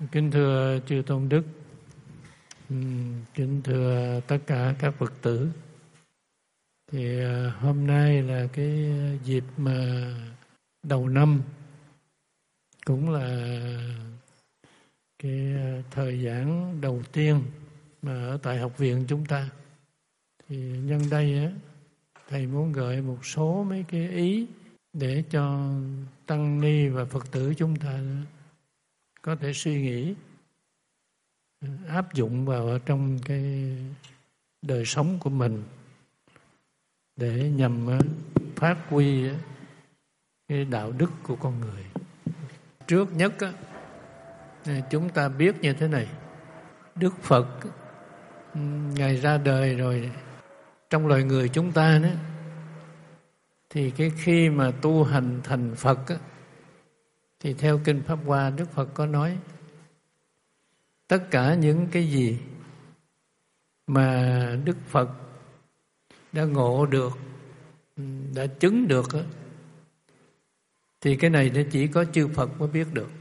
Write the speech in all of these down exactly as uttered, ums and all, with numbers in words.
Kính thưa chư tôn đức, kính thưa tất cả các Phật tử. Thì hôm nay là cái dịp mà đầu năm, cũng là cái thời giảng đầu tiên mà ở tại học viện chúng ta. Thì nhân đây á, thầy muốn gợi một số mấy cái ý để cho tăng ni và Phật tử chúng ta có thể suy nghĩ, áp dụng vào trong cái đời sống của mình để nhằm phát huy cái đạo đức của con người. Trước nhất á, chúng ta biết như thế này: Đức Phật Ngài ra đời rồi, trong loài người chúng ta đó, thì cái khi mà tu hành thành Phật á, thì theo Kinh Pháp Hoa, Đức Phật có nói tất cả những cái gì mà Đức Phật đã ngộ được, đã chứng được á, thì cái này nó chỉ có chư Phật mới biết được.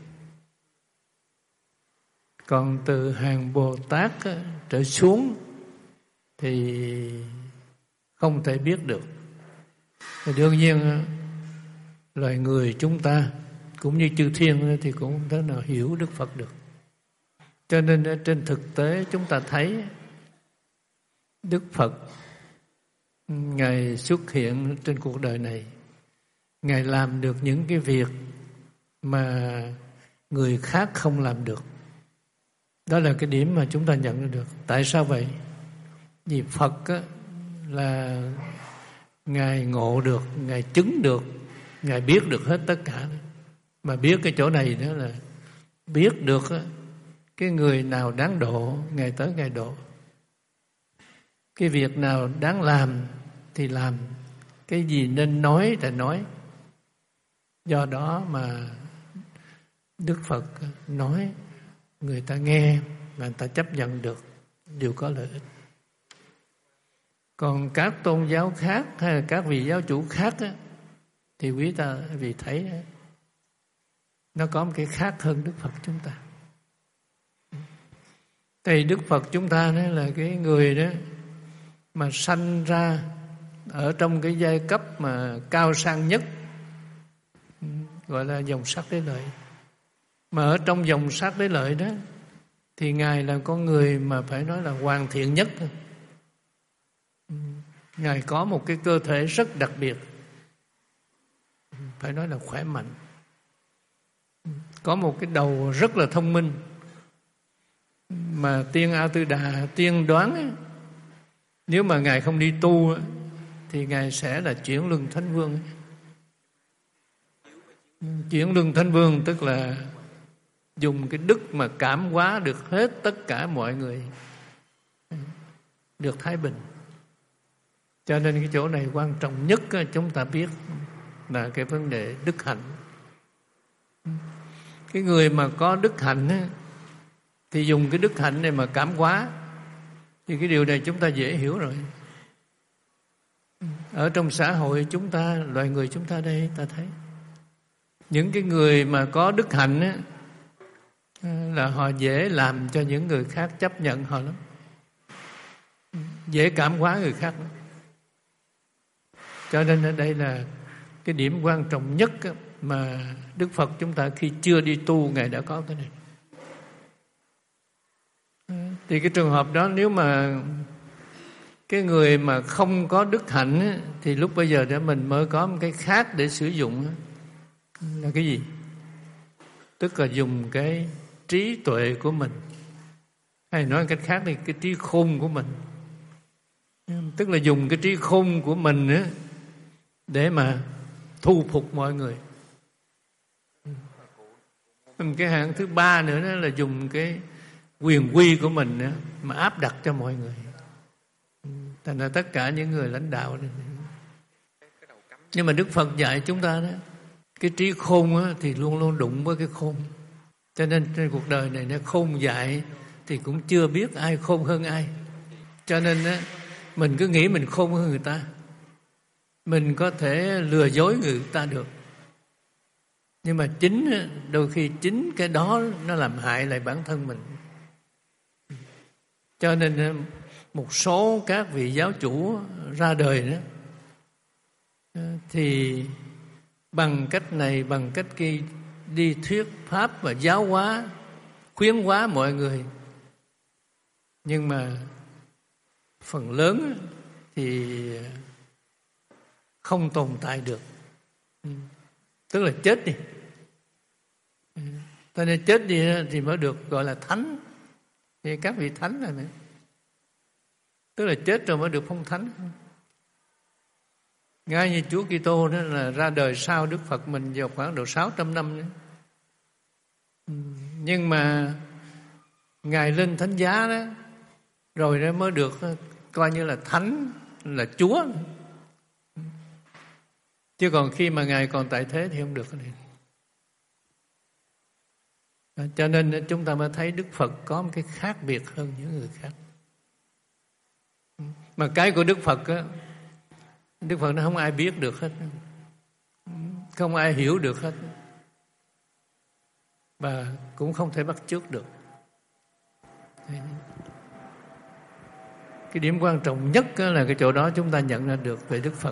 Còn từ hàng Bồ Tát á, trở xuống thì không thể biết được. Và đương nhiên loài người chúng ta cũng như chư thiên thì cũng không thể nào hiểu Đức Phật được. Cho nên trên thực tế chúng ta thấy Đức Phật Ngài xuất hiện trên cuộc đời này, Ngài làm được những cái việc mà người khác không làm được. Đó là cái điểm mà chúng ta nhận được. Tại sao vậy? Vì Phật á, là Ngài ngộ được, Ngài chứng được, Ngài biết được hết tất cả. Mà biết cái chỗ này đó là biết được á, cái người nào đáng độ, Ngài tới Ngài độ. Cái việc nào đáng làm thì làm, cái gì nên nói thì nói. Do đó mà Đức Phật nói, người ta nghe và người ta chấp nhận được, đều có lợi ích. Còn các tôn giáo khác hay là các vị giáo chủ khác á, thì quý ta vì thấy á, nó có một cái khác hơn Đức Phật chúng ta. Thì Đức Phật chúng ta đó là cái người đó mà sanh ra ở trong cái giai cấp mà cao sang nhất, gọi là dòng sắc đế lợi. Mà ở trong dòng sắc đế lợi đó thì Ngài là con người mà phải nói là hoàn thiện nhất. Ngài có một cái cơ thể rất đặc biệt, phải nói là khỏe mạnh, có một cái đầu rất là thông minh, mà tiên A Tư Đà tiên đoán ấy, nếu mà Ngài không đi tu ấy, thì Ngài sẽ là chuyển luân thánh vương ấy. Chuyển luân thánh vương tức là dùng cái đức mà cảm hóa được hết tất cả mọi người, được thái bình. Cho nên cái chỗ này quan trọng nhất chúng ta biết là cái vấn đề đức hạnh. Cái người mà có đức hạnh ấy, thì dùng cái đức hạnh này mà cảm hóa, thì cái điều này chúng ta dễ hiểu rồi. Ở trong xã hội chúng ta, loài người chúng ta đây, ta thấy những cái người mà có đức hạnh ấy, là họ dễ làm cho những người khác chấp nhận họ lắm, dễ cảm hóa người khác lắm. Cho nên ở đây là cái điểm quan trọng nhất mà Đức Phật chúng ta khi chưa đi tu, Ngài đã có cái này. Thì cái trường hợp đó, nếu mà cái người mà không có đức hạnh ấy, thì lúc bây giờ để mình mới có một cái khác để sử dụng. Là cái gì? Tức là dùng cái trí tuệ của mình, hay nói cách khác thì cái trí khôn của mình. Tức là dùng cái trí khôn của mình ấy, để mà thu phục mọi người. Cái hạng thứ ba nữa đó là dùng cái quyền quy của mình đó, mà áp đặt cho mọi người. Thành ra tất cả những người lãnh đạo này. Nhưng mà Đức Phật dạy chúng ta đó, cái trí khôn á, thì luôn luôn đụng với cái khôn. Cho nên trên cuộc đời này nó khôn dạy thì cũng chưa biết ai khôn hơn ai. Cho nên á, mình cứ nghĩ mình khôn hơn người ta, mình có thể lừa dối người ta được. Nhưng mà chính đôi khi chính cái đó nó làm hại lại bản thân mình. Cho nên một số các vị giáo chủ ra đời đó thì bằng cách này bằng cách kia đi thuyết pháp và giáo hóa, khuyến hóa mọi người. Nhưng mà phần lớn thì không tồn tại được, tức là chết đi. Cho nên chết đi thì mới được gọi là thánh. Thì các vị thánh là này, tức là chết rồi mới được phong thánh. Ngay như Chúa Kitô đó là ra đời sau Đức Phật mình vào khoảng độ sáu trăm năm nữa. Nhưng mà Ngài lên thánh giá đó, rồi đó mới được coi như là thánh, là Chúa. Chứ còn khi mà Ngài còn tại thế thì không được. Cho nên chúng ta mới thấy Đức Phật có một cái khác biệt hơn những người khác. Mà cái của Đức Phật á, Đức Phật nó không ai biết được hết, không ai hiểu được hết, và cũng không thể bắt chước được. Cái điểm quan trọng nhất là cái chỗ đó chúng ta nhận ra được về Đức Phật.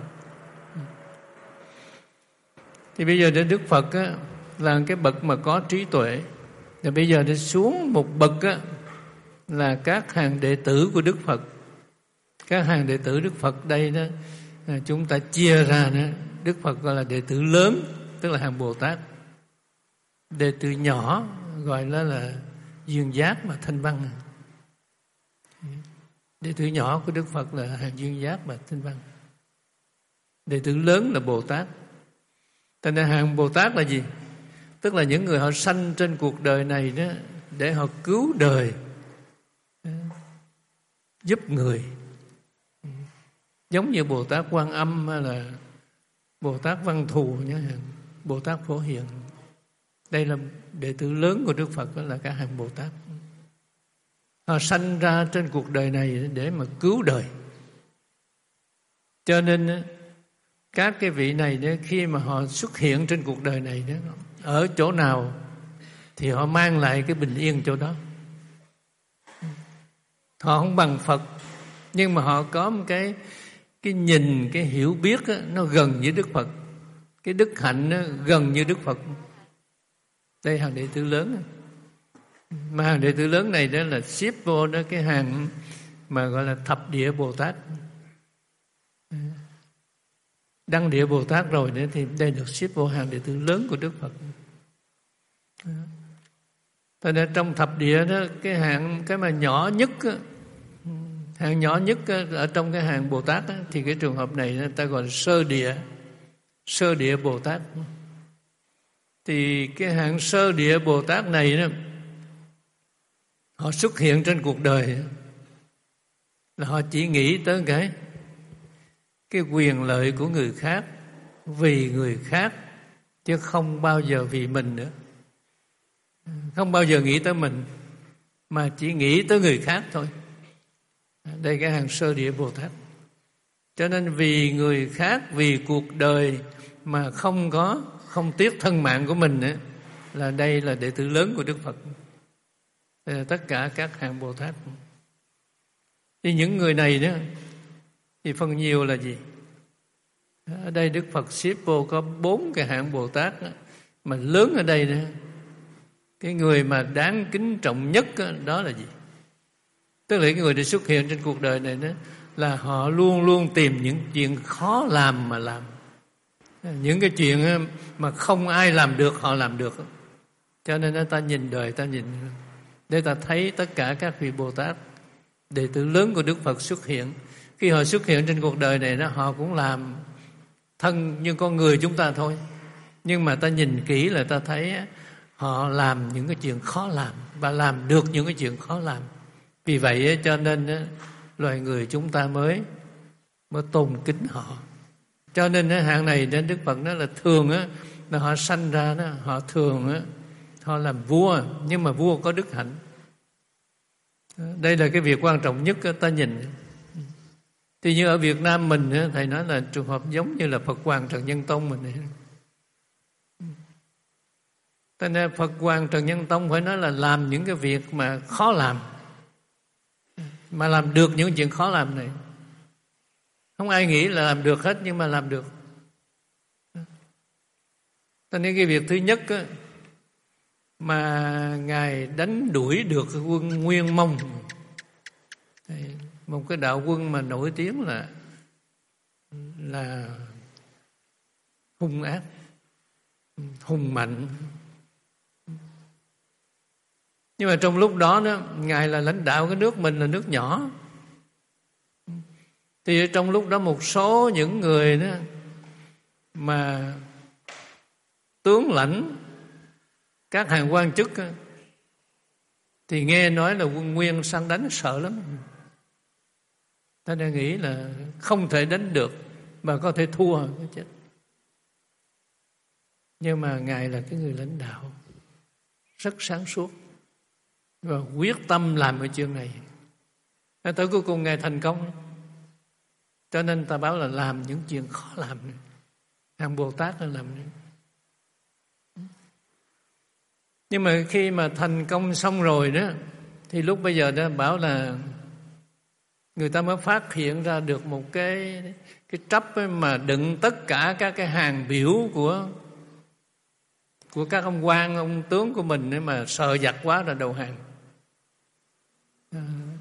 Thì bây giờ đến Đức Phật á, là cái bậc mà có trí tuệ. Rồi bây giờ đi xuống một bậc á, là các hàng đệ tử của Đức Phật. Các hàng đệ tử Đức Phật đây đó, chúng ta chia ra đó, Đức Phật gọi là đệ tử lớn, tức là hàng Bồ Tát. Đệ tử nhỏ gọi là là duyên giác và thanh văn. Đệ tử nhỏ của Đức Phật là hàng duyên giác và thanh văn. Đệ tử lớn là Bồ Tát. Cho nên hàng Bồ Tát là gì? Tức là những người họ sanh trên cuộc đời này đó để họ cứu đời, giúp người. Giống như Bồ Tát Quan Âm hay là Bồ Tát Văn Thù nhé, Bồ Tát Phổ Hiền. Đây là đệ tử lớn của Đức Phật, đó là cả hàng Bồ Tát. Họ sanh ra trên cuộc đời này để mà cứu đời. Cho nên các cái vị này đó, khi mà họ xuất hiện trên cuộc đời này đó, ở chỗ nào thì họ mang lại cái bình yên chỗ đó. Họ không bằng Phật, nhưng mà họ có một cái cái nhìn, cái hiểu biết đó, nó gần với Đức Phật. Cái đức hạnh nó gần như Đức Phật. Đây hàng đệ tử lớn. Mà hàng đệ tử lớn này đó là xếp vô đó cái hàng mà gọi là thập địa Bồ Tát. Đăng địa Bồ Tát rồi nữa thì đây được xếp vô hàng đệ tử lớn của Đức Phật. Cho nên trong thập địa đó, cái hạng cái mà nhỏ nhất, hạng nhỏ nhất ở trong cái hàng Bồ Tát đó, thì cái trường hợp này người ta gọi là sơ địa, sơ địa Bồ Tát. Thì cái hạng sơ địa Bồ Tát này đó, họ xuất hiện trên cuộc đời là họ chỉ nghĩ tới cái cái quyền lợi của người khác, vì người khác, chứ không bao giờ vì mình nữa. Không bao giờ nghĩ tới mình, mà chỉ nghĩ tới người khác thôi. Đây cái hàng sơ địa Bồ Tát. Cho nên vì người khác, vì cuộc đời mà không có, không tiếc thân mạng của mình nữa, là đây là đệ tử lớn của Đức Phật. Đây là tất cả các hàng Bồ Tát. Thì những người này đó thì phần nhiều là gì? Ở đây Đức Phật xếp vô có bốn cái hạng Bồ Tát đó, mà lớn ở đây đó, cái người mà đáng kính trọng nhất đó, đó là gì? Tức là cái người để xuất hiện trên cuộc đời này đó, là họ luôn luôn tìm những chuyện khó làm mà làm. Những cái chuyện mà không ai làm được họ làm được. Cho nên ta nhìn đời, ta nhìn để ta thấy tất cả các vị Bồ Tát, đệ tử lớn của Đức Phật xuất hiện. Khi họ xuất hiện trên cuộc đời này đó, họ cũng làm thân như con người chúng ta thôi. Nhưng mà ta nhìn kỹ là ta thấy họ làm những cái chuyện khó làm và làm được những cái chuyện khó làm. Vì vậy cho nên loài người chúng ta mới mới tôn kính họ. Cho nên hạng này đến Đức Phật nói là thường á, là họ sanh ra đó, họ thường á, họ làm vua, nhưng mà vua có đức hạnh. Đây là cái việc quan trọng nhất ta nhìn. Thì như ở Việt Nam mình, thầy nói là trường hợp giống như là Phật Hoàng Trần Nhân Tông mình này. Cho nên Phật Hoàng Trần Nhân Tông phải nói là làm những cái việc mà khó làm, mà làm được những chuyện khó làm này. Không ai nghĩ là làm được hết, nhưng mà làm được. Cho nên cái việc thứ nhất á, mà Ngài đánh đuổi được quân Nguyên Mông, một cái đạo quân mà nổi tiếng là là hung ác, hùng mạnh. Nhưng mà trong lúc đó, đó Ngài là lãnh đạo cái nước mình là nước nhỏ. Thì trong lúc đó một số những người đó mà tướng lãnh, các hàng quan chức đó, thì nghe nói là quân Nguyên sang đánh sợ lắm. Ta đã nghĩ là không thể đánh được, mà có thể thua cái chết. Nhưng mà Ngài là cái người lãnh đạo rất sáng suốt và quyết tâm làm cái chuyện này. Tới cuối cùng Ngài thành công. Cho nên ta báo là làm những chuyện khó làm. Hàng Bồ Tát là làm. Nhưng mà khi mà thành công xong rồi đó, thì lúc bây giờ đó bảo là người ta mới phát hiện ra được một cái cái trắp mà đựng tất cả các cái hàng biểu của của các ông quan, ông tướng của mình, mà sợ giặc quá là đầu hàng. À,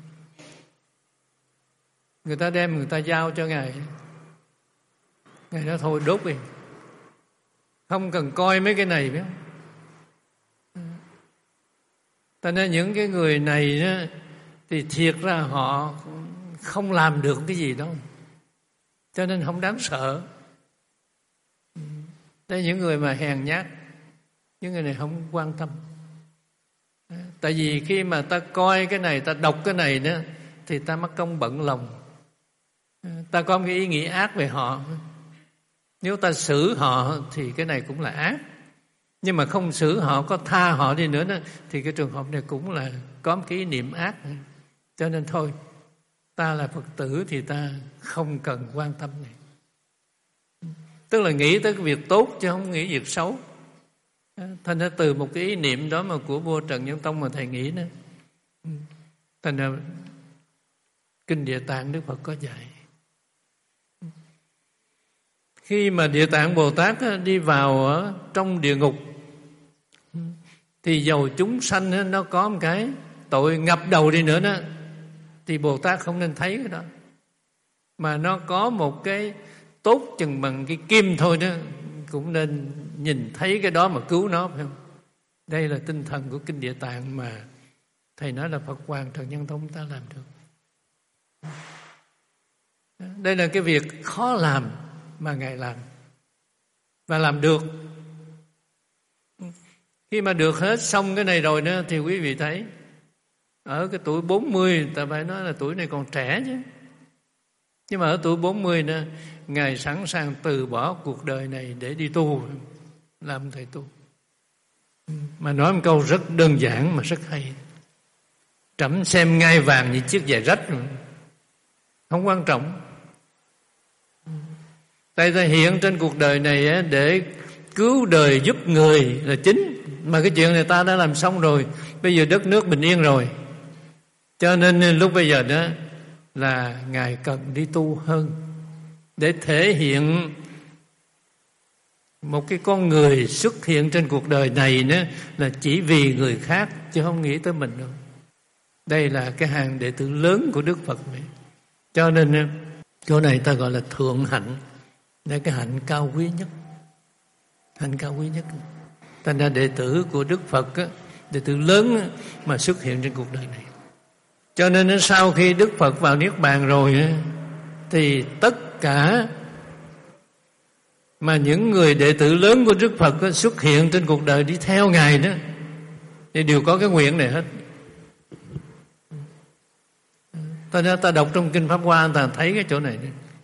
người ta đem người ta giao cho Ngài, Ngài nói thôi đốt đi, không cần coi mấy cái này, biết không? Ta nói những cái người này đó, thì thiệt ra họ không làm được cái gì đâu, cho nên không đáng sợ. Đây những người mà hèn nhát, những người này không quan tâm. Tại vì khi mà ta coi cái này, ta đọc cái này đó, thì ta mắc công bận lòng. Ta có một cái ý nghĩ ác về họ. Nếu ta xử họ thì cái này cũng là ác. Nhưng mà không xử họ, có tha họ đi nữa đó, thì cái trường hợp này cũng là có một cái ý niệm ác. Cho nên thôi, ta là Phật tử thì ta không cần quan tâm này. Tức là nghĩ tới cái việc tốt chứ không nghĩ việc xấu. Thành ra từ một cái ý niệm đó mà của vua Trần Nhân Tông mà thầy nghĩ đó. Thành ra Kinh Địa Tạng Đức Phật có dạy. Khi mà Địa Tạng Bồ Tát đi vào ở trong địa ngục, thì dầu chúng sanh nó có một cái tội ngập đầu đi nữa đó, thì Bồ Tát không nên thấy cái đó. Mà nó có một cái tốt chừng bằng cái kim thôi đó, cũng nên nhìn thấy cái đó mà cứu nó, phải không? Đây là tinh thần của Kinh Địa Tạng mà thầy nói là Phật Hoàng Trần Nhân Tông ta làm được. Đây là cái việc khó làm mà Ngài làm, và làm được. Khi mà được hết xong cái này rồi nữa, thì quý vị thấy ở cái tuổi bốn mươi, ta phải nói là tuổi này còn trẻ chứ, nhưng mà ở tuổi bốn mươi nữa, Ngài sẵn sàng từ bỏ cuộc đời này để đi tu, làm thầy tu. Mà nói một câu rất đơn giản mà rất hay: trẫm xem ngai vàng như chiếc giày rách, không quan trọng. Tại ta hiện trên cuộc đời này để cứu đời giúp người là chính. Mà cái chuyện này ta đã làm xong rồi, bây giờ đất nước bình yên rồi. Cho nên lúc bây giờ đó là Ngài cần đi tu hơn, để thể hiện một cái con người xuất hiện trên cuộc đời này nữa là chỉ vì người khác, chứ không nghĩ tới mình đâu. Đây là cái hàng đệ tử lớn của Đức Phật vậy. Cho nên chỗ này ta gọi là thượng hạnh. Đây là cái hạnh cao quý nhất. Hạnh cao quý nhất. Thành ra đệ tử của Đức Phật, đệ tử lớn mà xuất hiện trên cuộc đời này. Cho nên sau khi Đức Phật vào Niết Bàn rồi, thì tất cả mà những người đệ tử lớn của Đức Phật xuất hiện trên cuộc đời đi theo Ngài đó, thì đều có cái nguyện này hết. Ta nói ta đọc trong Kinh Pháp Hoa, ta thấy cái chỗ này.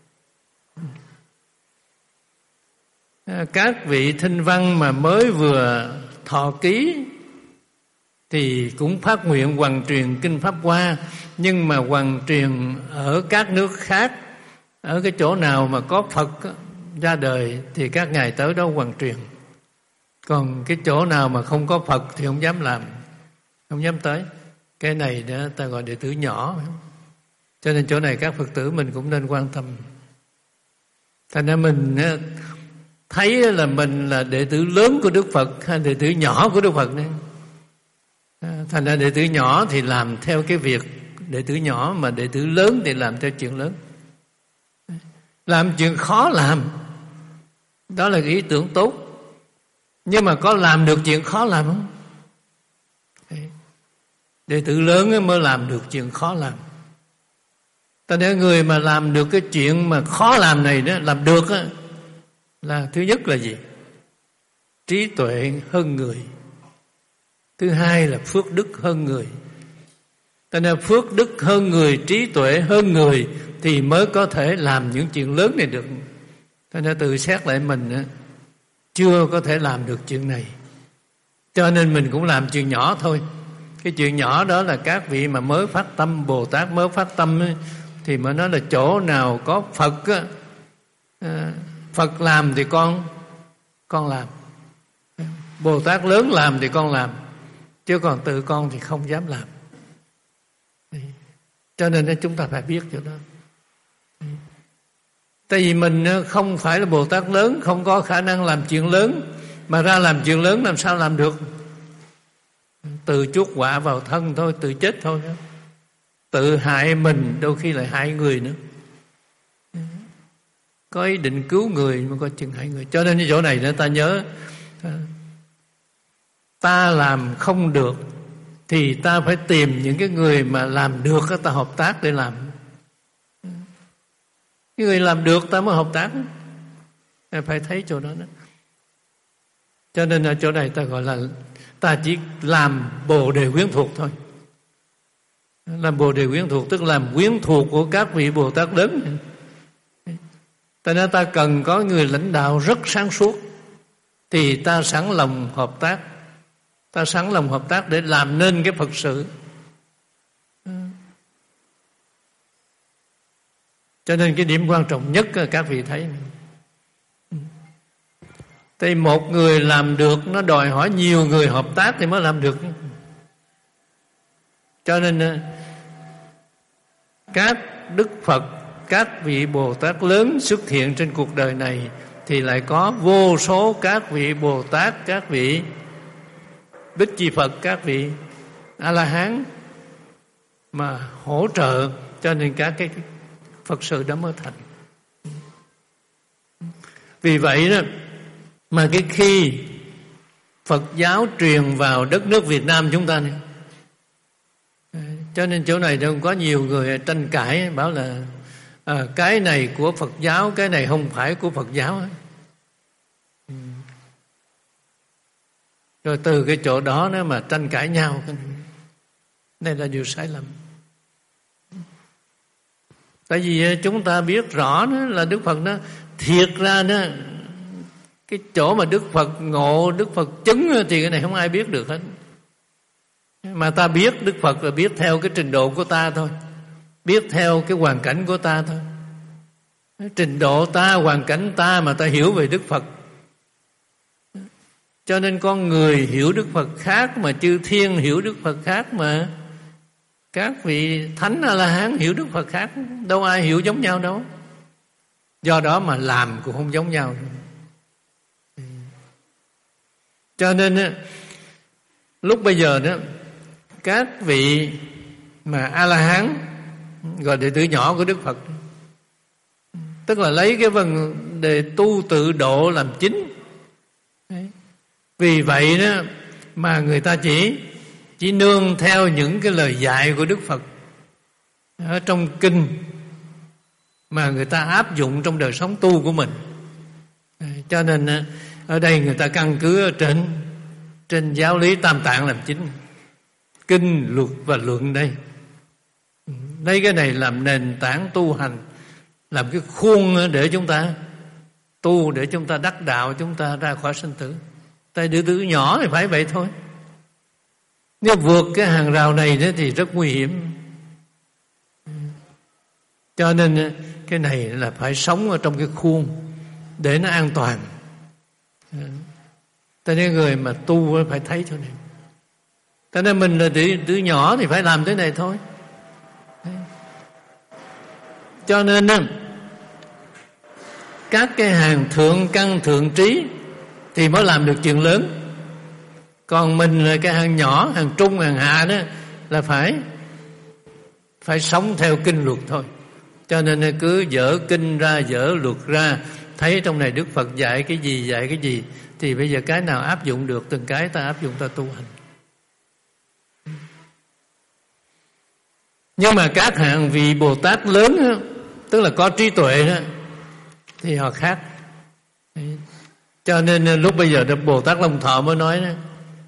Các vị thinh văn mà mới vừa thọ ký thì cũng phát nguyện hoằng truyền Kinh Pháp Hoa, nhưng mà hoằng truyền ở các nước khác, ở cái chỗ nào mà có Phật ra đời thì các ngài tới đó hoằng truyền. Còn cái chỗ nào mà không có Phật thì không dám làm, không dám tới. Cái này đó ta gọi đệ tử nhỏ. Cho nên chỗ này các Phật tử mình cũng nên quan tâm. Thành ra mình thấy là mình là đệ tử lớn của Đức Phật hay đệ tử nhỏ của Đức Phật này. Thành ra đệ tử nhỏ thì làm theo cái việc đệ tử nhỏ, mà đệ tử lớn thì làm theo chuyện lớn. Làm chuyện khó làm, đó là ý tưởng tốt. Nhưng mà có làm được chuyện khó làm không? Đệ tử lớn mới làm được chuyện khó làm. Ta để người mà làm được cái chuyện mà khó làm này đó, làm được đó, là thứ nhất là gì? Trí tuệ hơn người. Thứ hai là phước đức hơn người. Ta nên phước đức hơn người, trí tuệ hơn người thì mới có thể làm những chuyện lớn này được. Ta nên tự xét lại mình đó, chưa có thể làm được chuyện này, cho nên mình cũng làm chuyện nhỏ thôi. Cái chuyện nhỏ đó là các vị mà mới phát tâm, Bồ Tát mới phát tâm ấy, thì mới nói là chỗ nào có Phật á, Phật làm thì con con làm, Bồ Tát lớn làm thì con làm, chứ còn tự con thì không dám làm. Cho nên chúng ta phải biết chỗ đó. Tại vì mình không phải là Bồ Tát lớn, không có khả năng làm chuyện lớn, mà ra làm chuyện lớn làm sao làm được? Tự chuốc họa vào thân thôi, tự chết thôi đó. Tự hại mình, đôi khi lại hại người nữa. Có ý định cứu người mà có chừng hại người. Cho nên cái chỗ này nữa ta nhớ, ta làm không được thì ta phải tìm những cái người mà làm được, ta hợp tác để làm. Cái người làm được ta mới hợp tác, phải thấy chỗ đó đó. Cho nên ở chỗ này ta gọi là ta chỉ làm bồ đề quyến thuộc thôi. Làm bồ đề quyến thuộc tức làm quyến thuộc của các vị Bồ Tát lớn. Cho nên ta cần có người lãnh đạo rất sáng suốt thì ta sẵn lòng hợp tác. Ta sẵn lòng hợp tác để làm nên cái Phật sự. Cho nên cái điểm quan trọng nhất các vị thấy, thì một người làm được nó đòi hỏi nhiều người hợp tác thì mới làm được. Cho nên các Đức Phật, các vị Bồ Tát lớn xuất hiện trên cuộc đời này thì lại có vô số các vị Bồ Tát, các vị Bích Chi Phật, các vị A-la-hán mà hỗ trợ, cho nên các cái Phật sự đó mới thành. Vì vậy đó mà cái khi Phật giáo truyền vào đất nước Việt Nam chúng ta này, cho nên chỗ này đâu có nhiều người tranh cãi bảo là à, cái này của Phật giáo, cái này không phải của Phật giáo. Rồi từ cái chỗ đó nó mà tranh cãi nhau, đây là điều sai lầm. Tại vì chúng ta biết rõ đó là Đức Phật đó, thiệt ra đó, cái chỗ mà Đức Phật ngộ, Đức Phật chứng thì cái này không ai biết được hết. Mà ta biết Đức Phật là biết theo cái trình độ của ta thôi, biết theo cái hoàn cảnh của ta thôi. Trình độ ta, hoàn cảnh ta mà ta hiểu về Đức Phật. Cho nên con người hiểu Đức Phật khác, mà chư thiên hiểu Đức Phật khác, mà các vị Thánh A-la-hán hiểu Đức Phật khác. Đâu ai hiểu giống nhau đâu. Do đó mà làm cũng không giống nhau. Cho nên lúc bây giờ đó, các vị mà A-la-hán gọi đệ tử nhỏ của Đức Phật, tức là lấy cái vấn đề tu tự độ làm chính. Vì vậy đó mà người ta chỉ chỉ nương theo những cái lời dạy của Đức Phật ở trong kinh mà người ta áp dụng trong đời sống tu của mình. Cho nên ở đây người ta căn cứ ở trên trên giáo lý Tam Tạng làm chính, kinh, luật và luận đây. Lấy cái này làm nền tảng tu hành, làm cái khuôn để chúng ta tu, để chúng ta đắc đạo, chúng ta ra khỏi sinh tử. Tại đệ tử nhỏ thì phải vậy thôi. Nếu vượt cái hàng rào này thì rất nguy hiểm. Cho nên cái này là phải sống ở trong cái khuôn để nó an toàn. Cho nên người mà tu phải thấy chỗ này. Cho nên mình là đứa, đứa nhỏ thì phải làm thế này thôi. Cho nên các cái hàng thượng căn thượng trí thì mới làm được chuyện lớn. Còn mình là cái hàng nhỏ, hàng trung, hàng hạ đó là phải phải sống theo kinh luật thôi. Cho nên cứ dở kinh ra, dở luật ra, thấy trong này Đức Phật dạy cái gì, dạy cái gì, thì bây giờ cái nào áp dụng được, từng cái ta áp dụng, ta tu hành. Nhưng mà các hạng vị Bồ Tát lớn đó, tức là có trí tuệ đó, thì họ khác. Cho nên lúc bây giờ Bồ Tát Long Thọ mới nói đó,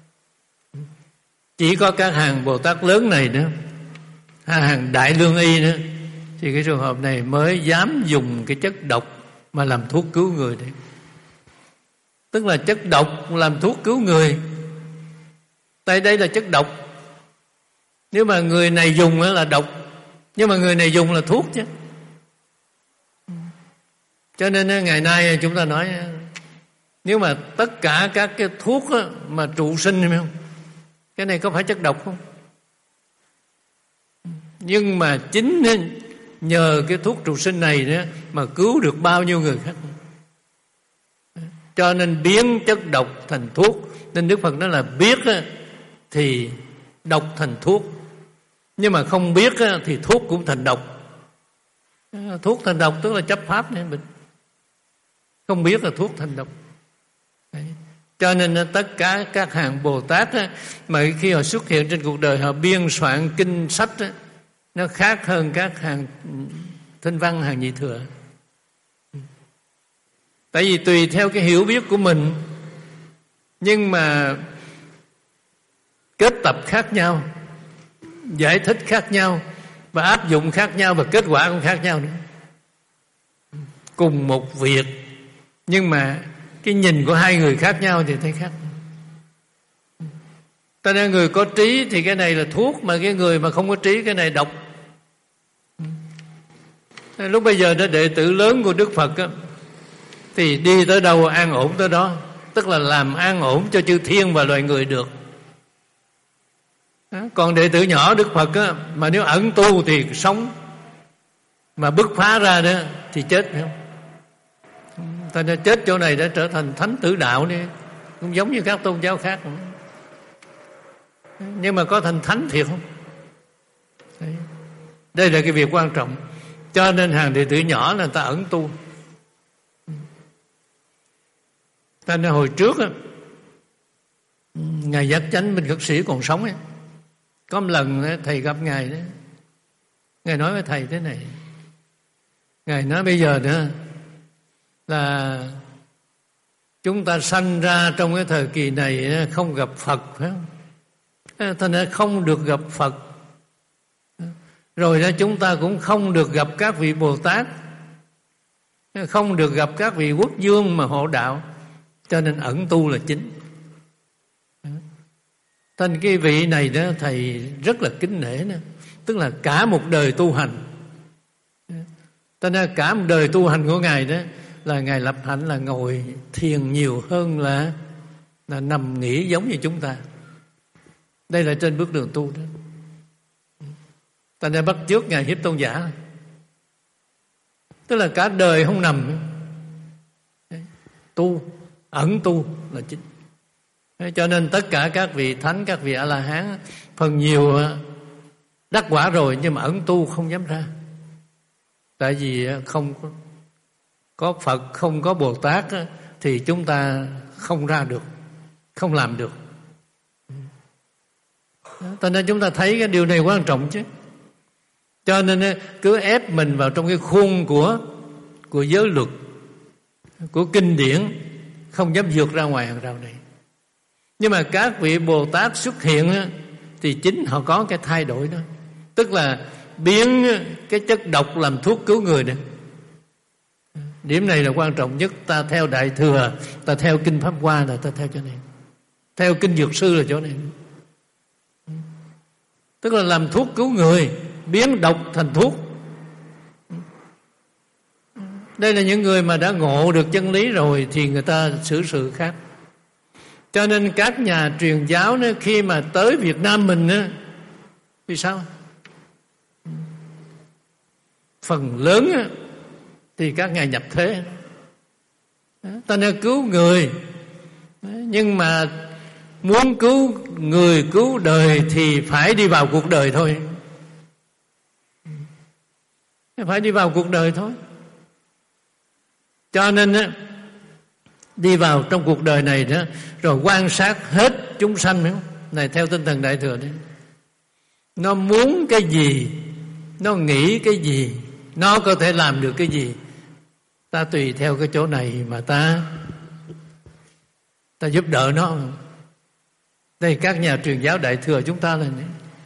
chỉ có các hàng Bồ Tát lớn này nữa, hàng Đại Lương Y nữa, thì cái trường hợp này mới dám dùng cái chất độc mà làm thuốc cứu người đấy. Tức là chất độc làm thuốc cứu người. Tại đây là chất độc. Nếu mà người này dùng là độc, nhưng mà người này dùng là thuốc chứ. Cho nên ngày nay chúng ta nói, nếu mà tất cả các cái thuốc mà trụ sinh, không, cái này có phải chất độc không? Nhưng mà chính nhờ cái thuốc trụ sinh này đó mà cứu được bao nhiêu người khác. Cho nên biến chất độc thành thuốc. Nên Đức Phật nói là biết thì độc thành thuốc, nhưng mà không biết thì thuốc cũng thành độc. Thuốc thành độc tức là chấp pháp này. Không biết là thuốc thành độc. Đấy. Cho nên tất cả các hàng Bồ Tát mà khi họ xuất hiện trên cuộc đời, họ biên soạn kinh sách nó khác hơn các hàng Thanh Văn, hàng Nhị Thừa. Tại vì tùy theo cái hiểu biết của mình, nhưng mà kết tập khác nhau, giải thích khác nhau, và áp dụng khác nhau, và kết quả cũng khác nhau nữa. Cùng một việc, nhưng mà cái nhìn của hai người khác nhau thì thấy khác. Cho nên người có trí thì cái này là thuốc, mà cái người mà không có trí cái này độc. Lúc bây giờ đó đệ tử lớn của Đức Phật á, thì đi tới đâu an ổn tới đó, tức là làm an ổn cho chư thiên và loài người được. Còn đệ tử nhỏ Đức Phật á, mà nếu ẩn tu thì sống, mà bứt phá ra đó thì chết, phải không? Thành ra chết chỗ này đã trở thành thánh tử đạo đi, cũng giống như các tôn giáo khác. Nhưng mà có thành thánh thiệt không? Đấy. Đây là cái việc quan trọng. Cho nên hàng đệ tử nhỏ là người ta ẩn tu. Ta nên hồi trước á, Ngài Giác Chánh Minh Khất Sĩ còn sống ấy, có một lần thầy gặp Ngài đó, Ngài nói với thầy thế này. Ngài nói bây giờ nữa là chúng ta sanh ra trong cái thời kỳ này không gặp Phật, phải không? Thành ra không được gặp Phật. Rồi đó chúng ta cũng không được gặp các vị Bồ Tát, không được gặp các vị quốc vương mà hộ đạo. Cho nên ẩn tu là chính. Thành cái vị này đó thầy rất là kính nể nữa. Tức là cả một đời tu hành. Cho nên cả một đời tu hành của Ngài đó là Ngài lập hạnh là ngồi thiền nhiều hơn là, là nằm nghỉ giống như chúng ta. Đây là trên bước đường tu đó. Ta nên bắt chước Ngài Hiếp Tôn Giả. Tức là cả đời không nằm. Tu, ẩn tu là chính. Cho nên tất cả các vị thánh, các vị A-la-hán phần nhiều đắc quả rồi, nhưng mà ẩn tu không dám ra. Tại vì không có, có Phật, không có Bồ Tát thì chúng ta không ra được, không làm được. Cho nên chúng ta thấy cái điều này quan trọng chứ. Cho nên cứ ép mình vào trong cái khuôn của của giới luật, của kinh điển, không dám vượt ra ngoài hàng rào này. Nhưng mà các vị Bồ Tát xuất hiện thì chính họ có cái thay đổi đó. Tức là biến cái chất độc làm thuốc cứu người đó. Điểm này là quan trọng nhất. Ta theo Đại Thừa, ta theo Kinh Pháp Hoa là ta theo chỗ này. Theo Kinh Dược Sư là chỗ này. Tức là làm thuốc cứu người, biến độc thành thuốc. Đây là những người mà đã ngộ được chân lý rồi thì người ta xử sự khác. Cho nên các nhà truyền giáo đó, khi mà tới Việt Nam mình đó, vì sao? Phần lớn đó, thì các ngài nhập thế. Ta nên cứu người, nhưng mà muốn cứu người, cứu đời thì phải đi vào cuộc đời thôi. Phải đi vào cuộc đời thôi. Cho nên á, đi vào trong cuộc đời này đó, rồi quan sát hết chúng sanh nữa. Này theo tinh thần Đại Thừa đấy. Nó muốn cái gì, nó nghĩ cái gì, nó có thể làm được cái gì, ta tùy theo cái chỗ này mà ta ta giúp đỡ nó. Đây các nhà truyền giáo Đại Thừa chúng ta là này.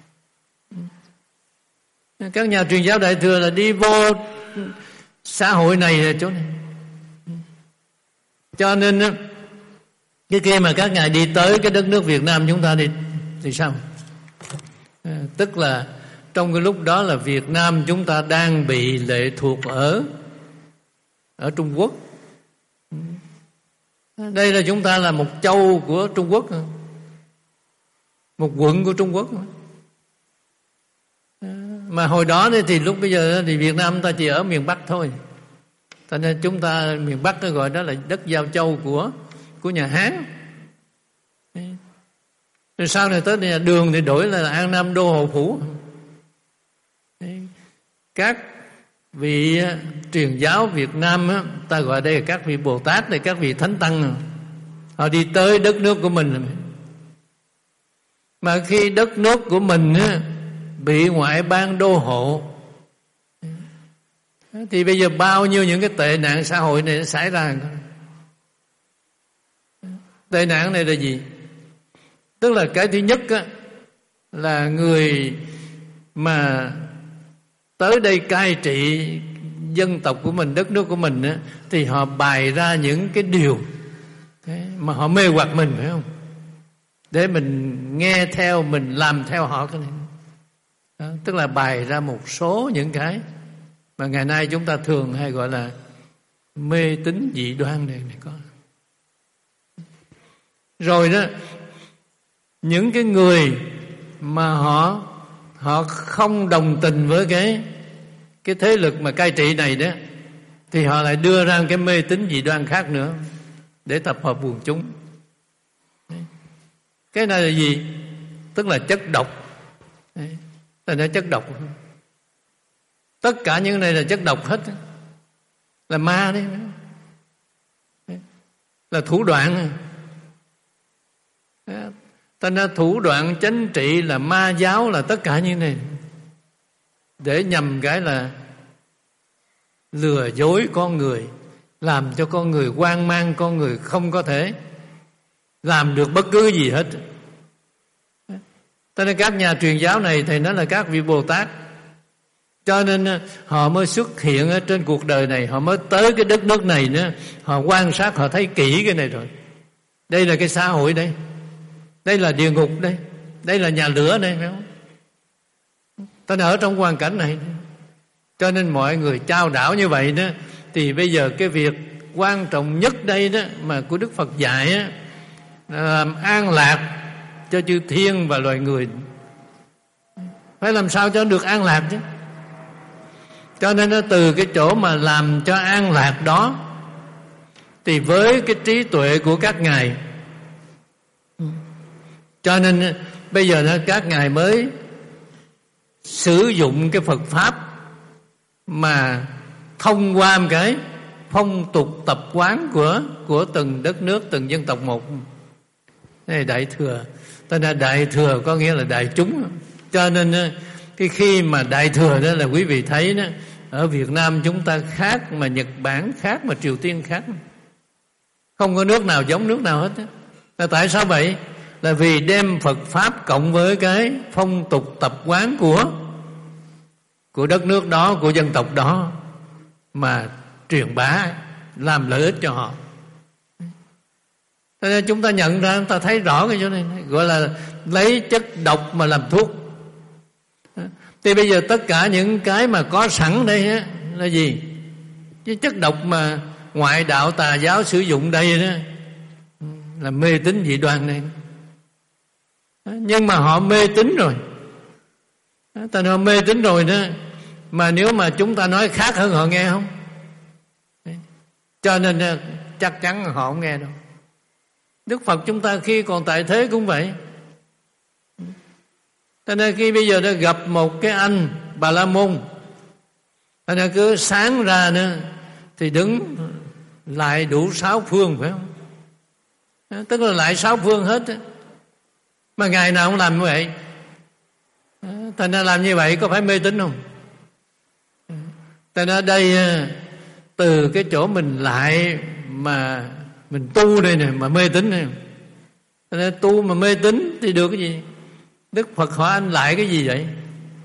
Các nhà truyền giáo Đại Thừa là đi vô xã hội này là chỗ này. Cho nên cái khi mà các ngài đi tới cái đất nước Việt Nam chúng ta đi thì sao? À, tức là trong cái lúc đó là Việt Nam chúng ta đang bị lệ thuộc ở ở Trung Quốc. Đây là chúng ta là một châu của Trung Quốc, một quận của Trung Quốc. Mà hồi đó thì lúc bây giờ thì Việt Nam ta chỉ ở miền Bắc thôi. Cho nên chúng ta miền Bắc gọi đó là đất giao châu của của nhà Hán. Rồi sau này tới nhà Đường thì đổi là An Nam Đô Hộ Phủ. Các vị truyền giáo Việt Nam ta gọi đây là các vị Bồ Tát, đây các vị Thánh Tăng, họ đi tới đất nước của mình. Mà khi đất nước của mình bị ngoại bang đô hộ thì bây giờ bao nhiêu những cái tệ nạn xã hội này nó xảy ra. Tệ nạn này là gì? Tức là cái thứ nhất á, là người mà tới đây cai trị dân tộc của mình, đất nước của mình á, thì họ bày ra những cái điều mà họ mê hoặc mình, phải không? Để mình nghe theo, mình làm theo họ cái này. Đó, tức là bày ra một số những cái mà ngày nay chúng ta thường hay gọi là mê tín dị đoan này, này có. Rồi đó, những cái người mà họ họ không đồng tình với cái cái thế lực mà cai trị này đó, thì họ lại đưa ra cái mê tín dị đoan khác nữa để tập hợp quần chúng. Cái này là gì? Tức là chất độc. Là nó chất độc. Tất cả những này là chất độc hết. Là ma đấy. Là thủ đoạn. Ta nói thủ đoạn chánh trị là ma giáo, là tất cả những này để nhằm cái là lừa dối con người, làm cho con người hoang mang, con người không có thể làm được bất cứ gì hết. Cho nên các nhà truyền giáo này thì nó là các vị Bồ Tát. Cho nên họ mới xuất hiện ở trên cuộc đời này, họ mới tới cái đất nước này nữa, họ quan sát, họ thấy kỹ cái này rồi. Đây là cái xã hội đây, đây là địa ngục đây, đây là nhà lửa đây, phải không? Ta ở trong hoàn cảnh này. Cho nên mọi người trao đảo như vậy đó, thì bây giờ cái việc quan trọng nhất đây đó mà của Đức Phật dạy á, là làm an lạc cho chư thiên và loài người. Phải làm sao cho được an lạc chứ. Cho nên nó từ cái chỗ mà làm cho an lạc đó, thì với cái trí tuệ của các ngài, cho nên bây giờ nó các ngài mới sử dụng cái Phật Pháp mà thông qua một cái phong tục tập quán của của từng đất nước, từng dân tộc một. Đây là Đại Thừa. Tên là Đại Thừa có nghĩa là đại chúng. Cho nên cái khi mà Đại Thừa đó là quý vị thấy đó, ở Việt Nam chúng ta khác, mà Nhật Bản khác, mà Triều Tiên khác. Không có nước nào giống nước nào hết. Là tại sao vậy? Là vì đem Phật Pháp cộng với cái phong tục tập quán của của đất nước đó, của dân tộc đó mà truyền bá, làm lợi ích cho họ. Cho nên chúng ta nhận ra, chúng ta thấy rõ cái chỗ này, gọi là lấy chất độc mà làm thuốc. Thì bây giờ tất cả những cái mà có sẵn đây á, là gì? Cái chất độc mà ngoại đạo tà giáo sử dụng đây đó, là mê tín dị đoan này. Nhưng mà họ mê tín rồi, ta nói mê tín rồi đó, mà nếu mà chúng ta nói khác hơn họ nghe không? Cho nên chắc chắn họ không nghe đâu. Đức Phật chúng ta khi còn tại thế cũng vậy. Cho nên khi bây giờ đã gặp một cái anh Bà La Môn, cho nên cứ sáng ra nữa thì đứng lại đủ sáu phương, phải không? Tức là lại sáu phương hết. Mà ngày nào cũng làm như vậy. Thành ra làm như vậy có phải mê tín không? Thành ra đây từ cái chỗ mình lại mà mình tu đây nè, mà mê tín này. Thành ra tu mà mê tín thì được cái gì? Đức Phật hỏi anh lại cái gì vậy?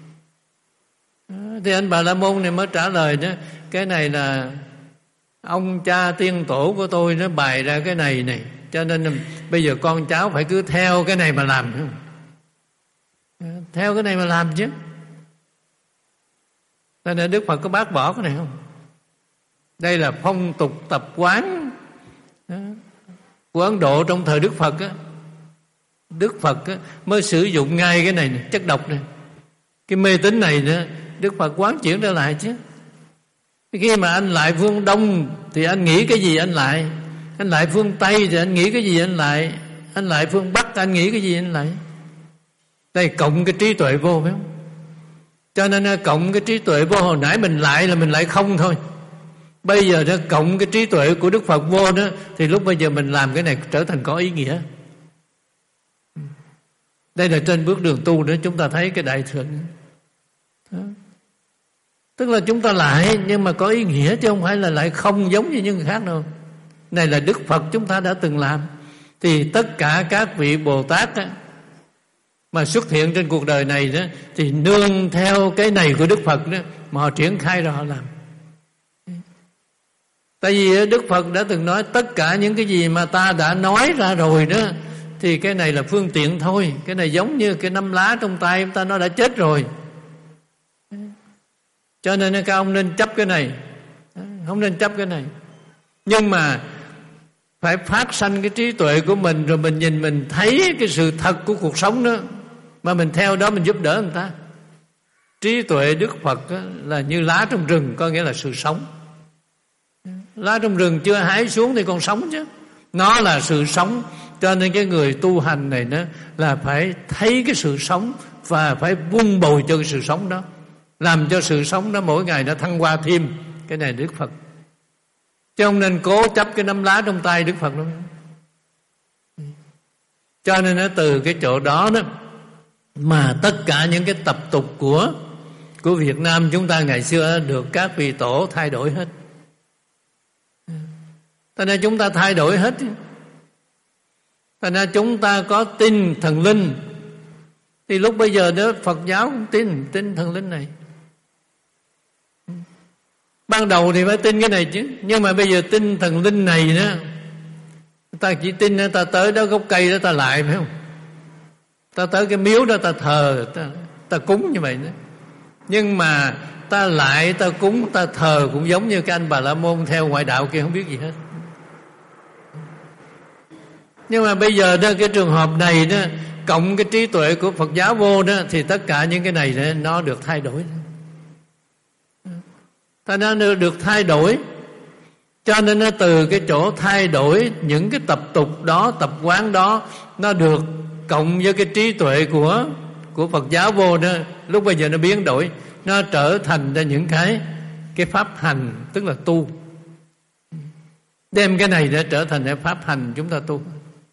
Thì anh Bà La Môn này mới trả lời đó, cái này là ông cha tiên tổ của tôi nó bày ra cái này này, cho nên bây giờ con cháu phải cứ theo cái này mà làm. Theo cái này mà làm chứ. Cho nên Đức Phật có bác bỏ cái này không? Đây là phong tục tập quán của Ấn Độ trong thời Đức Phật á. Đức Phật á, mới sử dụng ngay cái này, này chất độc này. Cái mê tín này nữa Đức Phật quán chuyển trở lại chứ. Khi mà anh lại phương Đông thì anh nghĩ cái gì anh lại, anh lại phương Tây thì anh nghĩ cái gì anh lại, anh lại phương Bắc anh nghĩ cái gì anh lại. Đây cộng cái trí tuệ vô, phải không? Cho nên cộng cái trí tuệ vô, hồi nãy mình lại là mình lại không thôi. Bây giờ đó cộng cái trí tuệ của Đức Phật vô đó, thì lúc bây giờ mình làm cái này trở thành có ý nghĩa. Đây là trên bước đường tu đó chúng ta thấy cái đại thượng đó. Tức là chúng ta lại nhưng mà có ý nghĩa, chứ không phải là lại không giống như những người khác đâu. Này là Đức Phật chúng ta đã từng làm. Thì tất cả các vị Bồ Tát đó, mà xuất hiện trên cuộc đời này đó, thì nương theo cái này của Đức Phật đó mà họ triển khai ra họ làm. Tại vì Đức Phật đã từng nói tất cả những cái gì mà ta đã nói ra rồi đó, thì cái này là phương tiện thôi. Cái này giống như cái nắm lá trong tay chúng ta, nó đã chết rồi. Cho nên các ông nên chấp cái này, không nên chấp cái này. Nhưng mà phải phát sanh cái trí tuệ của mình, rồi mình nhìn mình thấy cái sự thật của cuộc sống đó, mà mình theo đó mình giúp đỡ người ta. Trí tuệ Đức Phật là như lá trong rừng, có nghĩa là sự sống. Lá trong rừng chưa hái xuống thì còn sống chứ. Nó là sự sống. Cho nên cái người tu hành này đó là phải thấy cái sự sống và phải vun bồi cho cái sự sống đó, làm cho sự sống đó mỗi ngày nó thăng hoa thêm. Cái này Đức Phật, chứ không nên cố chấp cái nắm lá trong tay Đức Phật đâu. Cho nên nó từ cái chỗ đó đó mà tất cả những cái tập tục của của Việt Nam chúng ta ngày xưa được các vị tổ thay đổi hết. Cho nên chúng ta thay đổi hết. Cho nên chúng ta có tin thần linh, thì lúc bây giờ đó Phật giáo cũng tin tin thần linh này. Ban đầu thì phải tin cái này chứ, nhưng mà bây giờ tin thần linh này đó, ta chỉ tin ta tới đó gốc cây đó ta lại, phải không? Ta tới cái miếu đó ta thờ, ta, ta cúng như vậy đó. Nhưng mà ta lại, ta cúng, ta thờ cũng giống như cái anh Bà La Môn theo ngoại đạo kia không biết gì hết. Nhưng mà bây giờ đó cái trường hợp này đó, cộng cái trí tuệ của Phật giáo vô đó, thì tất cả những cái này đó, nó được thay đổi. Ta nó được thay đổi. Cho nên nó từ cái chỗ thay đổi những cái tập tục đó, tập quán đó, nó được cộng với cái trí tuệ của của Phật giáo vô đó, lúc bây giờ nó biến đổi, nó trở thành ra những cái cái pháp hành, tức là tu. Đem cái này để trở thành cái pháp hành chúng ta tu.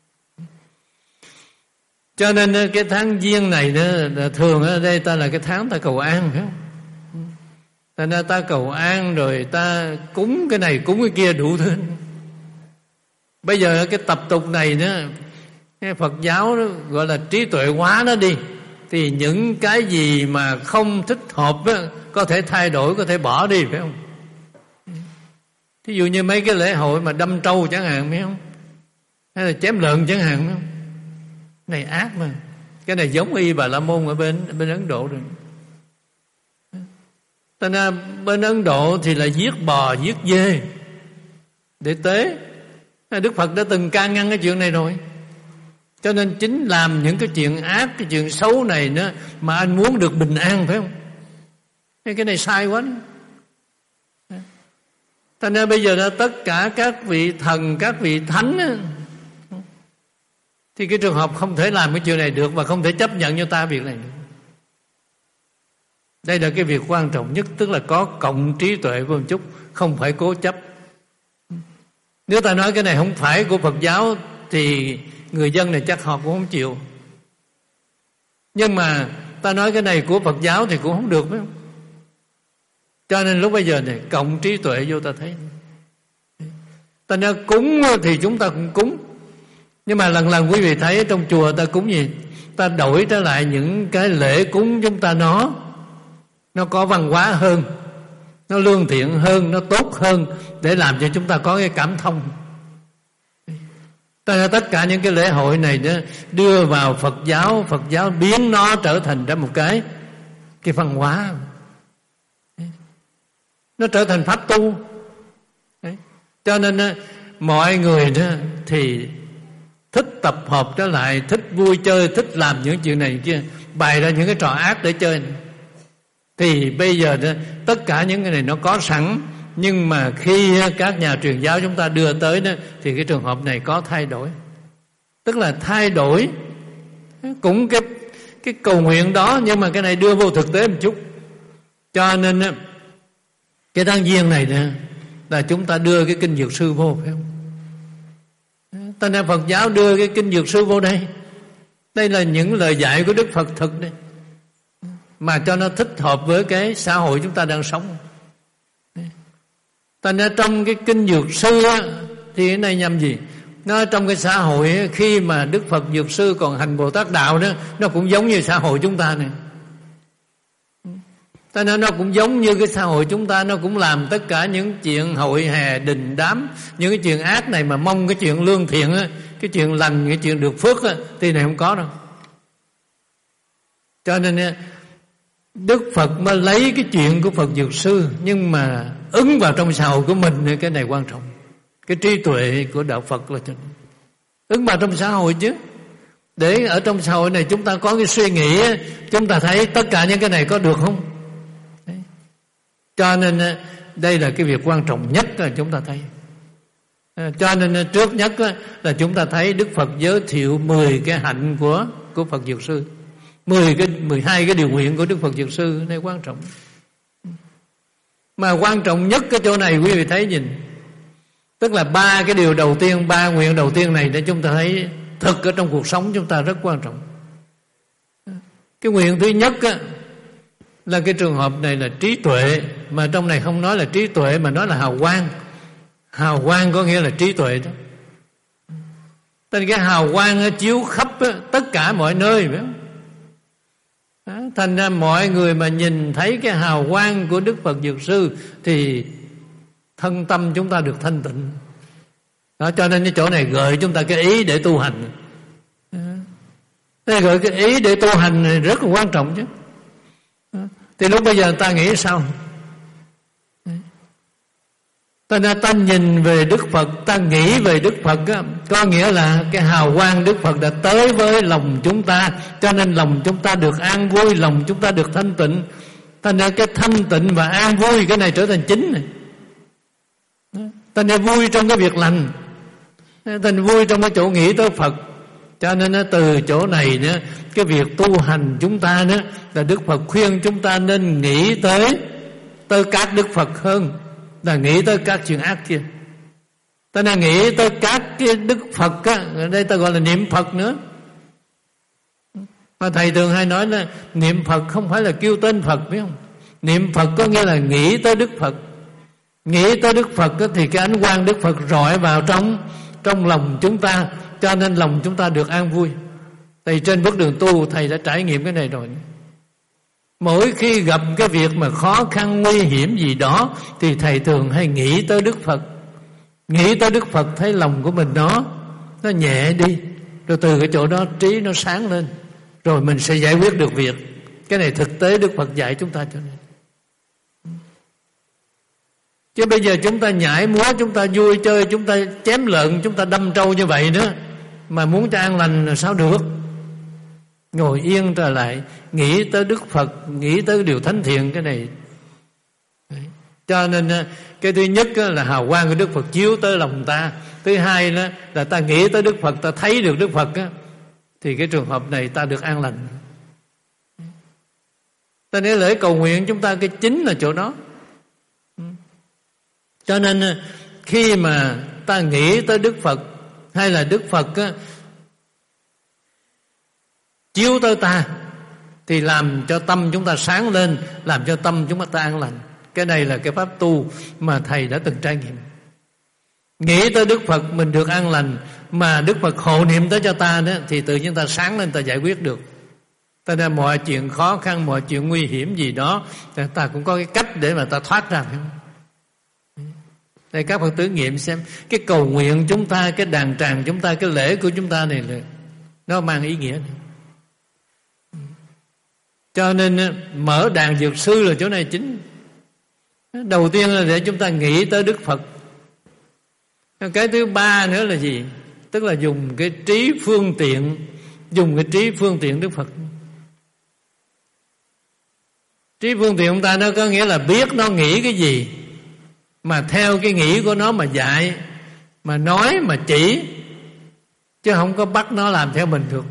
Cho nên cái tháng Giêng này đó, thường ở đây ta là cái tháng ta cầu an, phải không? Thành ra ta cầu an rồi ta cúng cái này cúng cái kia đủ thứ. Bây giờ cái tập tục này nữa, cái Phật giáo đó, gọi là trí tuệ hóa nó đi, thì những cái gì mà không thích hợp đó, có thể thay đổi, có thể bỏ đi, phải không? Thí dụ như mấy cái lễ hội mà đâm trâu chẳng hạn, phải không? Hay là chém lợn chẳng hạn, phải không? Này ác mà. Cái này giống y Bà La Môn ở bên bên Ấn Độ rồi. Cho nên bên Ấn Độ thì là giết bò, giết dê để tế. Đức Phật đã từng can ngăn cái chuyện này rồi. Cho nên chính làm những cái chuyện ác, cái chuyện xấu này nữa mà anh muốn được bình an, phải không? Cái này sai quá. Cho nên bây giờ là tất cả các vị thần, các vị thánh á, thì cái trường hợp không thể làm cái chuyện này được và không thể chấp nhận cho ta việc này được. Đây là cái việc quan trọng nhất, tức là có cộng trí tuệ với một chút, không phải cố chấp. Nếu ta nói cái này không phải của Phật giáo thì người dân này chắc họ cũng không chịu. Nhưng mà ta nói cái này của Phật giáo thì cũng không được, phải không? Cho nên lúc bây giờ này cộng trí tuệ vô ta thấy. Ta nói cúng thì chúng ta cũng cúng. Nhưng mà lần lần quý vị thấy trong chùa ta cúng gì? Ta đổi trở lại những cái lễ cúng chúng ta nó Nó có văn hóa hơn, nó lương thiện hơn, nó tốt hơn, để làm cho chúng ta có cái cảm thông. Tất cả những cái lễ hội này đó đưa vào Phật giáo, Phật giáo biến nó trở thành ra một cái cái văn hóa, nó trở thành pháp tu. Cho nên mọi người đó thì thích tập hợp trở lại, thích vui chơi, thích làm những chuyện này kia, bày ra những cái trò ác để chơi. Thì bây giờ đó, tất cả những cái này nó có sẵn, nhưng mà khi các nhà truyền giáo chúng ta đưa tới đó, thì cái trường hợp này có thay đổi. Tức là thay đổi cũng cái cái cầu nguyện đó, nhưng mà cái này đưa vô thực tế một chút. Cho nên cái tháng giêng này nè là chúng ta đưa cái kinh Dược Sư vô, phải không? Ta nên Phật giáo đưa cái kinh Dược Sư vô đây. Đây là những lời dạy của Đức Phật thực đây, mà cho nó thích hợp với cái xã hội chúng ta đang sống. Ta nên trong cái kinh Dược Sư á, thì cái này nhằm gì? Nó trong cái xã hội á, khi mà Đức Phật Dược Sư còn hành Bồ Tát Đạo đó, nó cũng giống như xã hội chúng ta này. Ta nên nó cũng giống như cái xã hội chúng ta, nó cũng làm tất cả những chuyện hội hè đình đám, những cái chuyện ác này mà mong cái chuyện lương thiện á, cái chuyện lành, cái chuyện được phước á, thì này không có đâu. Cho nên Đức Phật mới lấy cái chuyện của Phật Dược Sư, nhưng mà ứng vào trong xã hội của mình, cái này quan trọng. Cái trí tuệ của đạo Phật là ứng vào trong xã hội chứ. Để ở trong xã hội này chúng ta có cái suy nghĩ, chúng ta thấy tất cả những cái này có được không? Đấy. Cho nên đây là cái việc quan trọng nhất là chúng ta thấy. Cho nên trước nhất là chúng ta thấy Đức Phật giới thiệu mười cái hạnh của của Phật Dược Sư, mười cái mười hai cái điều nguyện của Đức Phật Dược Sư này quan trọng. Mà quan trọng nhất cái chỗ này quý vị thấy nhìn, tức là ba cái điều đầu tiên, ba nguyện đầu tiên này để chúng ta thấy thực ở trong cuộc sống chúng ta rất quan trọng. Cái nguyện thứ nhất á, là cái trường hợp này là trí tuệ, mà trong này không nói là trí tuệ mà nói là hào quang. Hào quang có nghĩa là trí tuệ đó. Nên cái hào quang chiếu khắp á, tất cả mọi nơi, phải không? Đó, thành ra mọi người mà nhìn thấy cái hào quang của Đức Phật Dược Sư thì thân tâm chúng ta được thanh tịnh. Đó, cho nên cái chỗ này gợi chúng ta cái ý để tu hành. Đó, gợi cái ý để tu hành này rất là quan trọng chứ. Đó, thì lúc bây giờ ta nghĩ sao? Ta nên ta nhìn về Đức Phật, ta nghĩ về Đức Phật á, có nghĩa là cái hào quang Đức Phật đã tới với lòng chúng ta, cho nên lòng chúng ta được an vui, lòng chúng ta được thanh tịnh. Ta nên cái thanh tịnh và an vui, cái này trở thành chính này. Ta nên vui trong cái việc lành, ta nên vui trong cái chỗ nghĩ tới Phật. Cho nên từ chỗ này nữa, cái việc tu hành chúng ta nữa là Đức Phật khuyên chúng ta nên nghĩ tới tới các Đức Phật hơn là nghĩ tới các chuyện ác kia. Ta nên nghĩ tới các cái Đức Phật á, ở đây ta gọi là niệm Phật nữa. Mà thầy thường hay nói là niệm Phật không phải là kêu tên Phật, biết không? Niệm Phật có nghĩa là nghĩ tới Đức Phật. Nghĩ tới Đức Phật á, thì cái ánh quang Đức Phật rọi vào trong trong lòng chúng ta, cho nên lòng chúng ta được an vui. Thì trên bước đường tu thầy đã trải nghiệm cái này rồi. Mỗi khi gặp cái việc mà khó khăn nguy hiểm gì đó thì thầy thường hay nghĩ tới Đức Phật. Nghĩ tới Đức Phật thấy lòng của mình nó nó nhẹ đi, rồi từ cái chỗ đó trí nó sáng lên, rồi mình sẽ giải quyết được việc. Cái này thực tế Đức Phật dạy chúng ta cho nên. Chứ bây giờ chúng ta nhảy múa, chúng ta vui chơi, chúng ta chém lợn, chúng ta đâm trâu như vậy nữa, mà muốn cho an lành là sao được? Ngồi yên trở lại, nghĩ tới Đức Phật, nghĩ tới điều thánh thiện, cái này. Đấy. Cho nên cái thứ nhất là hào quang của Đức Phật chiếu tới lòng ta. Thứ hai là ta nghĩ tới Đức Phật, ta thấy được Đức Phật á, thì cái trường hợp này ta được an lành. Ta nói lễ cầu nguyện chúng ta cái chính là chỗ đó. Cho nên khi mà ta nghĩ tới Đức Phật, hay là Đức Phật á, chiếu tới ta, thì làm cho tâm chúng ta sáng lên, làm cho tâm chúng ta an lành. Cái này là cái pháp tu mà Thầy đã từng trải nghiệm. Nghĩ tới Đức Phật mình được an lành, mà Đức Phật hộ niệm tới cho ta đó, thì tự nhiên ta sáng lên, ta giải quyết được. Ta nên mọi chuyện khó khăn, mọi chuyện nguy hiểm gì đó, ta cũng có cái cách để mà ta thoát ra. Đây các Phật tử nghiệm xem, cái cầu nguyện chúng ta, cái đàn tràng chúng ta, cái lễ của chúng ta này là nó mang ý nghĩa này. Cho nên mở đàn dược sư là chỗ này chính. Đầu tiên là để chúng ta nghĩ tới Đức Phật. Cái thứ ba nữa là gì? Tức là dùng cái trí phương tiện, dùng cái trí phương tiện Đức Phật. Trí phương tiện chúng ta nó có nghĩa là biết nó nghĩ cái gì, mà theo cái nghĩ của nó mà dạy, mà nói, mà chỉ, chứ không có bắt nó làm theo mình được.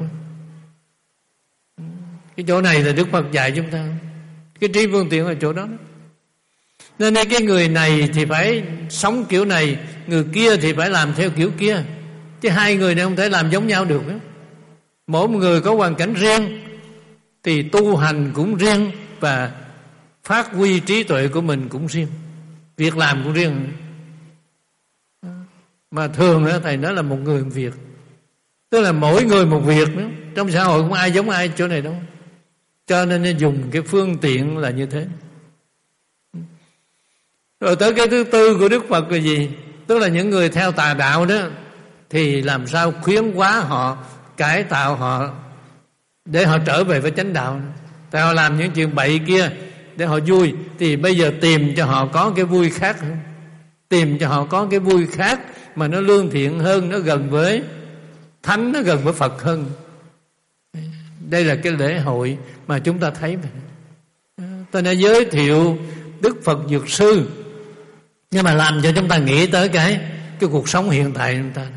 Cái chỗ này là Đức Phật dạy chúng ta. Cái trí phương tiện là chỗ đó. Nên cái người này thì phải sống kiểu này, người kia thì phải làm theo kiểu kia, chứ hai người này không thể làm giống nhau được. Mỗi người có hoàn cảnh riêng, thì tu hành cũng riêng, và phát huy trí tuệ của mình cũng riêng, việc làm cũng riêng. Mà thường đó, Thầy nói là một người một việc, tức là mỗi người một việc nữa. Trong xã hội không ai giống ai chỗ này đâu. Cho nên dùng cái phương tiện là như thế. Rồi tới cái thứ tư của Đức Phật là gì? Tức là những người theo tà đạo đó, thì làm sao khuyến hóa họ, cải tạo họ để họ trở về với chánh đạo. Tại họ làm những chuyện bậy kia để họ vui, thì bây giờ tìm cho họ có cái vui khác, tìm cho họ có cái vui khác mà nó lương thiện hơn, nó gần với thánh, nó gần với Phật hơn. Đây là cái lễ hội mà chúng ta thấy. Ta đã giới thiệu Đức Phật Dược Sư, nhưng mà làm cho chúng ta nghĩ tới cái cái cuộc sống hiện tại chúng ta.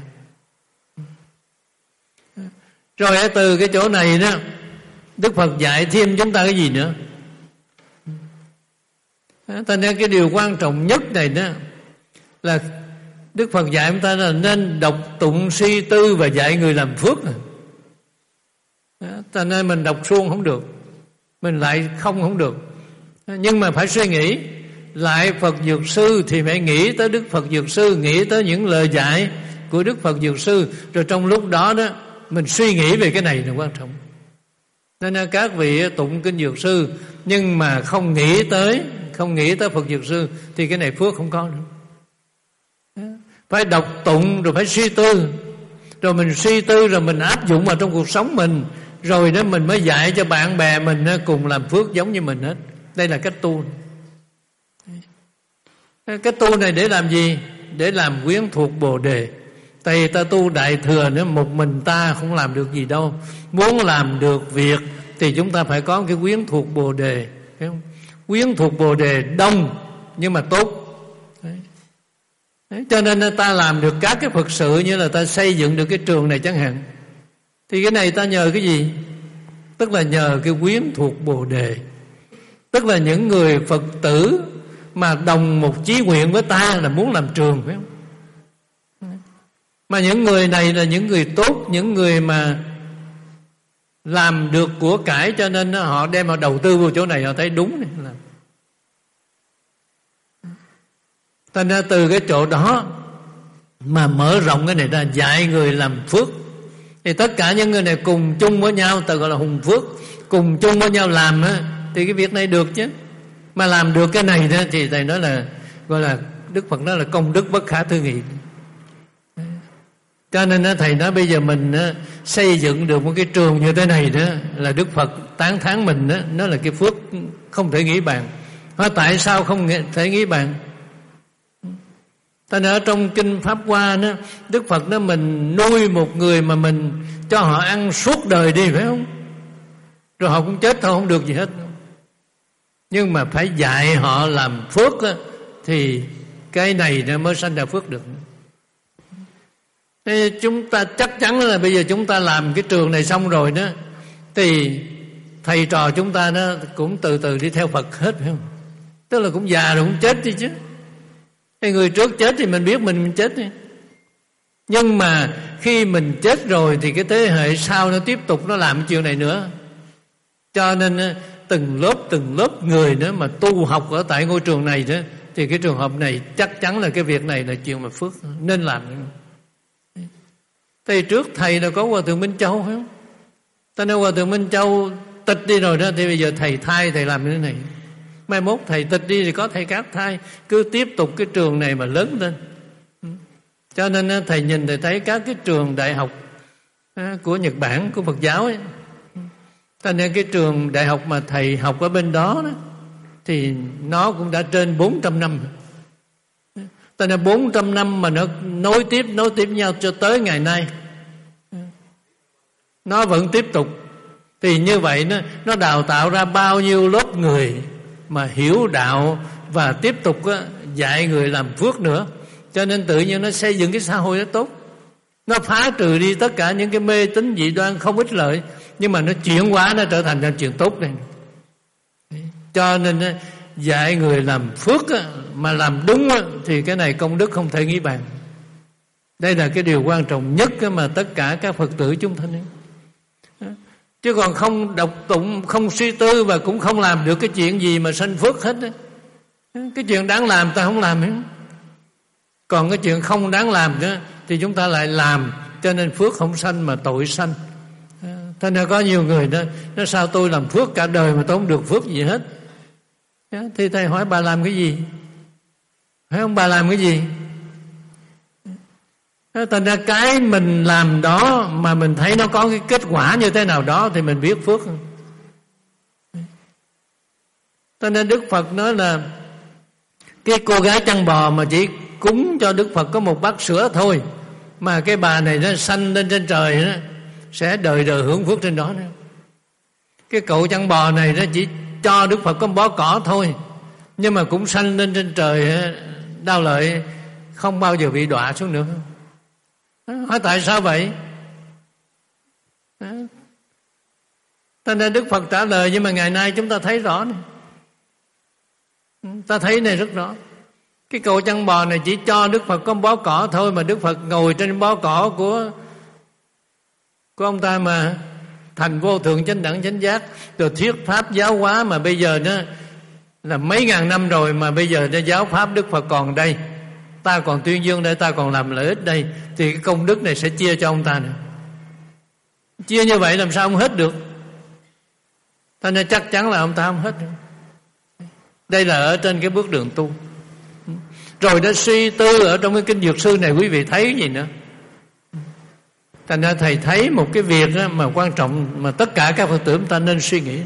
Rồi ở từ cái chỗ này đó, Đức Phật dạy thêm chúng ta cái gì nữa? Ta nên cái điều quan trọng nhất này đó là Đức Phật dạy chúng ta là nên đọc tụng suy tư và dạy người làm phước. Ta nên mình đọc suông không được, mình lại không không được, nhưng mà phải suy nghĩ. Lại Phật Dược Sư thì phải nghĩ tới Đức Phật Dược Sư, nghĩ tới những lời dạy của Đức Phật Dược Sư. Rồi trong lúc đó đó mình suy nghĩ về cái này là quan trọng. Nên là các vị tụng kinh Dược Sư nhưng mà không nghĩ tới Không nghĩ tới Phật Dược Sư thì cái này phước không có nữa. Phải đọc tụng rồi phải suy tư, rồi mình suy tư rồi mình áp dụng vào trong cuộc sống mình, rồi đó mình mới dạy cho bạn bè mình cùng làm phước giống như mình hết. Đây là cách tu. Cái tu này để làm gì? Để làm quyến thuộc Bồ Đề. Tại vì ta tu Đại Thừa nữa, một mình ta không làm được gì đâu. Muốn làm được việc thì chúng ta phải có cái quyến thuộc Bồ Đề. Thấy không? Quyến thuộc Bồ Đề đông nhưng mà tốt. Đấy. Đấy, cho nên ta làm được các cái Phật sự, như là ta xây dựng được cái trường này chẳng hạn, thì cái này ta nhờ cái gì? Tức là nhờ cái quyến thuộc Bồ Đề. Tức là những người Phật tử mà đồng một chí nguyện với ta là muốn làm trường, phải không? Mà những người này là những người tốt, những người mà làm được của cải, cho nên họ đem họ đầu tư vào chỗ này, họ thấy đúng này. Thành ra từ cái chỗ đó mà mở rộng cái này ra, dạy người làm phước, thì tất cả những người này cùng chung với nhau, ta gọi là hùng phước, cùng chung với nhau làm á, thì cái việc này được chứ. Mà làm được cái này đó thì Thầy nói là gọi là Đức Phật nói là công đức bất khả tư nghị. Cho nên đó, Thầy nói bây giờ mình đó, xây dựng được một cái trường như thế này đó là Đức Phật tán thán mình đó, nó là cái phước không thể nghĩ bàn. Hỏi tại sao không thể nghĩ bàn? Ta nói ở trong kinh Pháp Hoa đó, Đức Phật nói mình nuôi một người mà mình cho họ ăn suốt đời đi, phải không? Rồi họ cũng chết thôi, không được gì hết. Nhưng mà phải dạy họ làm phước đó, thì cái này nó mới sanh ra phước được. Thế chúng ta chắc chắn là bây giờ chúng ta làm cái trường này xong rồi đó, thì thầy trò chúng ta nó cũng từ từ đi theo Phật hết, phải không? Tức là cũng già rồi cũng chết đi chứ. Cái người trước chết thì mình biết mình, mình chết đi. Nhưng mà khi mình chết rồi thì cái thế hệ sau nó tiếp tục nó làm chuyện này nữa. Cho nên từng lớp từng lớp người nữa mà tu học ở tại ngôi trường này đó, thì cái trường hợp này chắc chắn là cái việc này là chuyện mà phước nên làm. Thì trước thầy là có Hòa Thượng Minh Châu, phải không? Ta nói Hòa Thượng Minh Châu tịch đi rồi đó, thì bây giờ thầy thay thầy làm như thế này. Mai mốt thầy tịch đi thì có thầy Cáp thay, cứ tiếp tục cái trường này mà lớn lên. Cho nên thầy nhìn thầy thấy các cái trường đại học của Nhật Bản, của Phật giáo ấy, cho nên cái trường đại học mà thầy học ở bên đó, đó thì nó cũng đã trên bốn trăm năm. Cho nên bốn trăm năm mà nó nối tiếp nối tiếp nhau cho tới ngày nay, nó vẫn tiếp tục. Thì như vậy nó, nó đào tạo ra bao nhiêu lớp người mà hiểu đạo và tiếp tục á, dạy người làm phước nữa. Cho nên tự nhiên nó xây dựng cái xã hội nó tốt. Nó phá trừ đi tất cả những cái mê tín dị đoan không ích lợi, nhưng mà nó chuyển hóa, nó trở thành ra chuyện tốt này. Cho nên á, dạy người làm phước á, mà làm đúng á, thì cái này công đức không thể nghĩ bàn. Đây là cái điều quan trọng nhất á, mà tất cả các Phật tử chúng ta nên. Chứ còn không đọc tụng, không suy tư và cũng không làm được cái chuyện gì mà sanh phước hết. Cái chuyện đáng làm ta không làm hết. Còn cái chuyện không đáng làm đó thì chúng ta lại làm, cho nên phước không sanh mà tội sanh. Thế nên có nhiều người đó, nó sao tôi làm phước cả đời mà tôi không được phước gì hết. Thì thầy hỏi bà làm cái gì? Phải không? Bà làm cái gì? Thành ra cái mình làm đó mà mình thấy nó có cái kết quả như thế nào đó thì mình biết phước. Cho nên Đức Phật nói là cái cô gái chăn bò mà chỉ cúng cho Đức Phật có một bát sữa thôi, mà cái bà này nó sanh lên trên trời đó, sẽ đời đời hưởng phước trên đó nữa. Cái cậu chăn bò này nó chỉ cho Đức Phật có một bó cỏ thôi, nhưng mà cũng sanh lên trên trời đau lợi, không bao giờ bị đọa xuống nữa. Hỏi tại sao vậy? Cho nên Đức Phật trả lời, nhưng mà ngày nay chúng ta thấy rõ này. Ta thấy này rất rõ. Cái cậu chăn bò này chỉ cho Đức Phật có bó cỏ thôi, mà Đức Phật ngồi trên bó cỏ của của ông ta mà thành vô thượng chánh đẳng chánh giác, rồi thuyết pháp giáo hóa, mà bây giờ nó là mấy ngàn năm rồi, mà bây giờ nó giáo pháp Đức Phật còn đây, ta còn tuyên dương đây, ta còn làm lợi ích đây, thì cái công đức này sẽ chia cho ông ta nữa. Chia như vậy làm sao không hết được? Ta nên chắc chắn là ông ta không hết được. Đây là ở trên cái bước đường tu. Rồi đã suy tư ở trong cái kinh Dược Sư này, quý vị thấy cái gì nữa? Thành ra thầy thấy một cái việc mà quan trọng mà tất cả các Phật tử chúng ta nên suy nghĩ.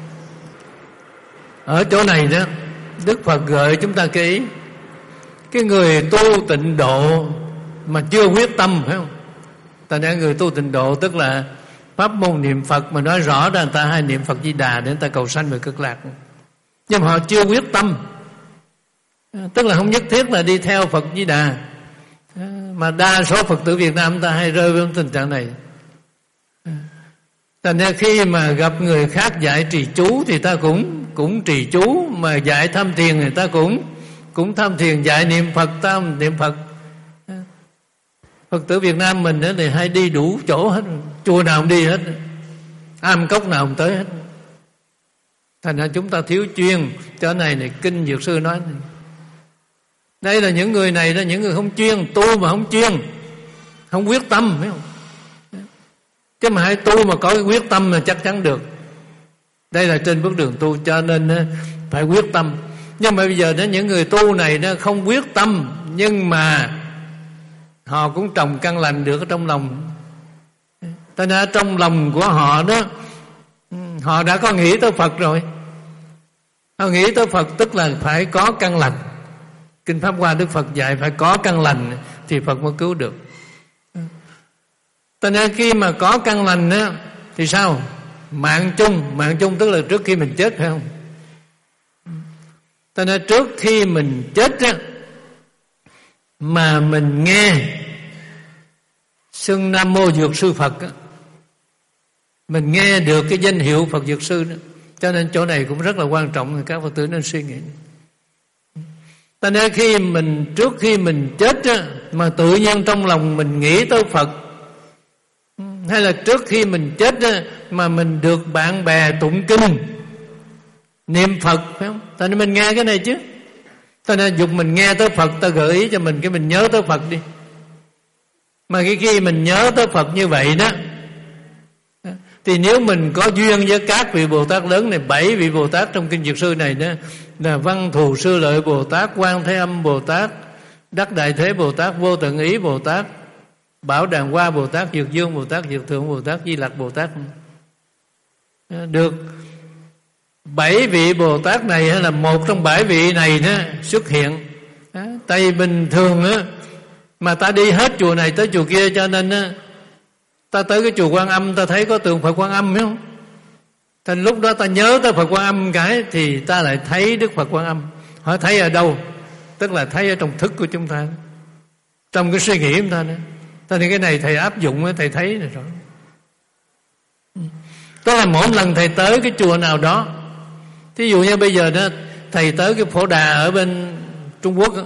Ở chỗ này đó, Đức Phật gợi chúng ta cái ý, cái người tu tịnh độ mà chưa quyết tâm, phải không? Thành ra người tu tịnh độ tức là pháp môn niệm Phật, mà nói rõ ra người ta hay niệm Phật Di Đà để người ta cầu sanh về cực lạc, nhưng mà họ chưa quyết tâm. Tức là không nhất thiết là đi theo Phật Di Đà, mà đa số Phật tử Việt Nam ta hay rơi vào tình trạng này. Thành ra khi mà gặp người khác dạy trì chú thì ta cũng cũng trì chú, mà dạy tham thiền thì ta cũng cũng tham thiền, dạy niệm Phật ta niệm Phật. Phật tử Việt Nam mình đó thì hay đi đủ chỗ hết, chùa nào cũng đi hết, am cốc nào cũng tới hết. Thành ra chúng ta thiếu chuyên. Chỗ này này kinh Dược Sư nói này. Đây là những người này là những người không chuyên, tu mà không chuyên, không quyết tâm, phải không? Chứ mà hãy tu mà có cái quyết tâm là chắc chắn được. Đây là trên bước đường tu, cho nên phải quyết tâm. Nhưng mà bây giờ đó, những người tu này nó không quyết tâm, nhưng mà họ cũng trồng căn lành được ở trong lòng. Cho nên trong lòng của họ đó, họ đã có nghĩ tới Phật rồi. Họ nghĩ tới Phật tức là phải có căn lành. Kinh Pháp Hoa Đức Phật dạy phải có căn lành thì Phật mới cứu được. Cho nên khi mà có căn lành á, thì sao? Mạng chung, mạng chung tức là trước khi mình chết, phải không? Cho nên trước khi mình chết á, mà mình nghe xưng Nam Mô Dược Sư Phật á, mình nghe được cái danh hiệu Phật Dược Sư đó. Cho nên chỗ này cũng rất là quan trọng, các Phật tử nên suy nghĩ. Cho nên khi mình trước khi mình chết á, mà tự nhiên trong lòng mình nghĩ tới Phật, hay là trước khi mình chết á, mà mình được bạn bè tụng kinh niệm Phật, phải không? Cho nên mình nghe cái này chứ. Cho nên dục mình nghe tới Phật, ta gợi ý cho mình cái mình nhớ tới Phật đi. Mà khi khi mình nhớ tới Phật như vậy đó, thì nếu mình có duyên với các vị Bồ Tát lớn này, bảy vị Bồ Tát trong kinh Dược Sư này đó, là Văn Thù Sư Lợi Bồ Tát, Quan Thế Âm Bồ Tát, Đắc Đại Thế Bồ Tát, Vô Tận Ý Bồ Tát, Bảo Đàn Hoa Bồ Tát, Dược Dương Bồ Tát, Dược Thượng Bồ Tát, Di Lặc Bồ Tát, được bảy vị Bồ Tát này hay là một trong bảy vị này đó xuất hiện. Tại vì bình thường á, mà ta đi hết chùa này tới chùa kia, cho nên á, ta tới cái chùa Quan Âm ta thấy có tượng Phật Quan Âm, phải không? Thành lúc đó ta nhớ tới Phật Quan Âm cái thì ta lại thấy Đức Phật Quan Âm. Họ thấy ở đâu? Tức là thấy ở trong thức của chúng ta, trong cái suy nghĩ của chúng ta nữa. Cho nên cái này thầy áp dụng, thầy thấy rồi. Tức là mỗi lần thầy tới cái chùa nào đó, thí dụ như bây giờ đó thầy tới cái Phổ Đà ở bên Trung Quốc đó,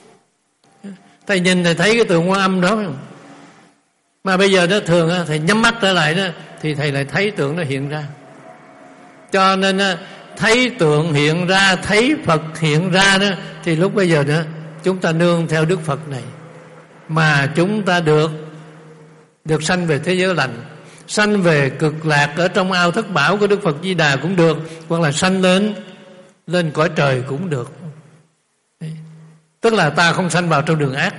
thầy nhìn thầy thấy cái tượng Quan Âm đó, phải không? Mà bây giờ đó thường đó, thầy nhắm mắt trở lại đó, thì thầy lại thấy tượng nó hiện ra. Cho nên thấy tượng hiện ra, thấy Phật hiện ra đó, thì lúc bây giờ đó chúng ta nương theo Đức Phật này mà chúng ta được được sanh về thế giới lành, sanh về cực lạc ở trong ao thất bảo của Đức Phật Di Đà cũng được, hoặc là sanh lên lên cõi trời cũng được. Tức là ta không sanh vào trong đường ác.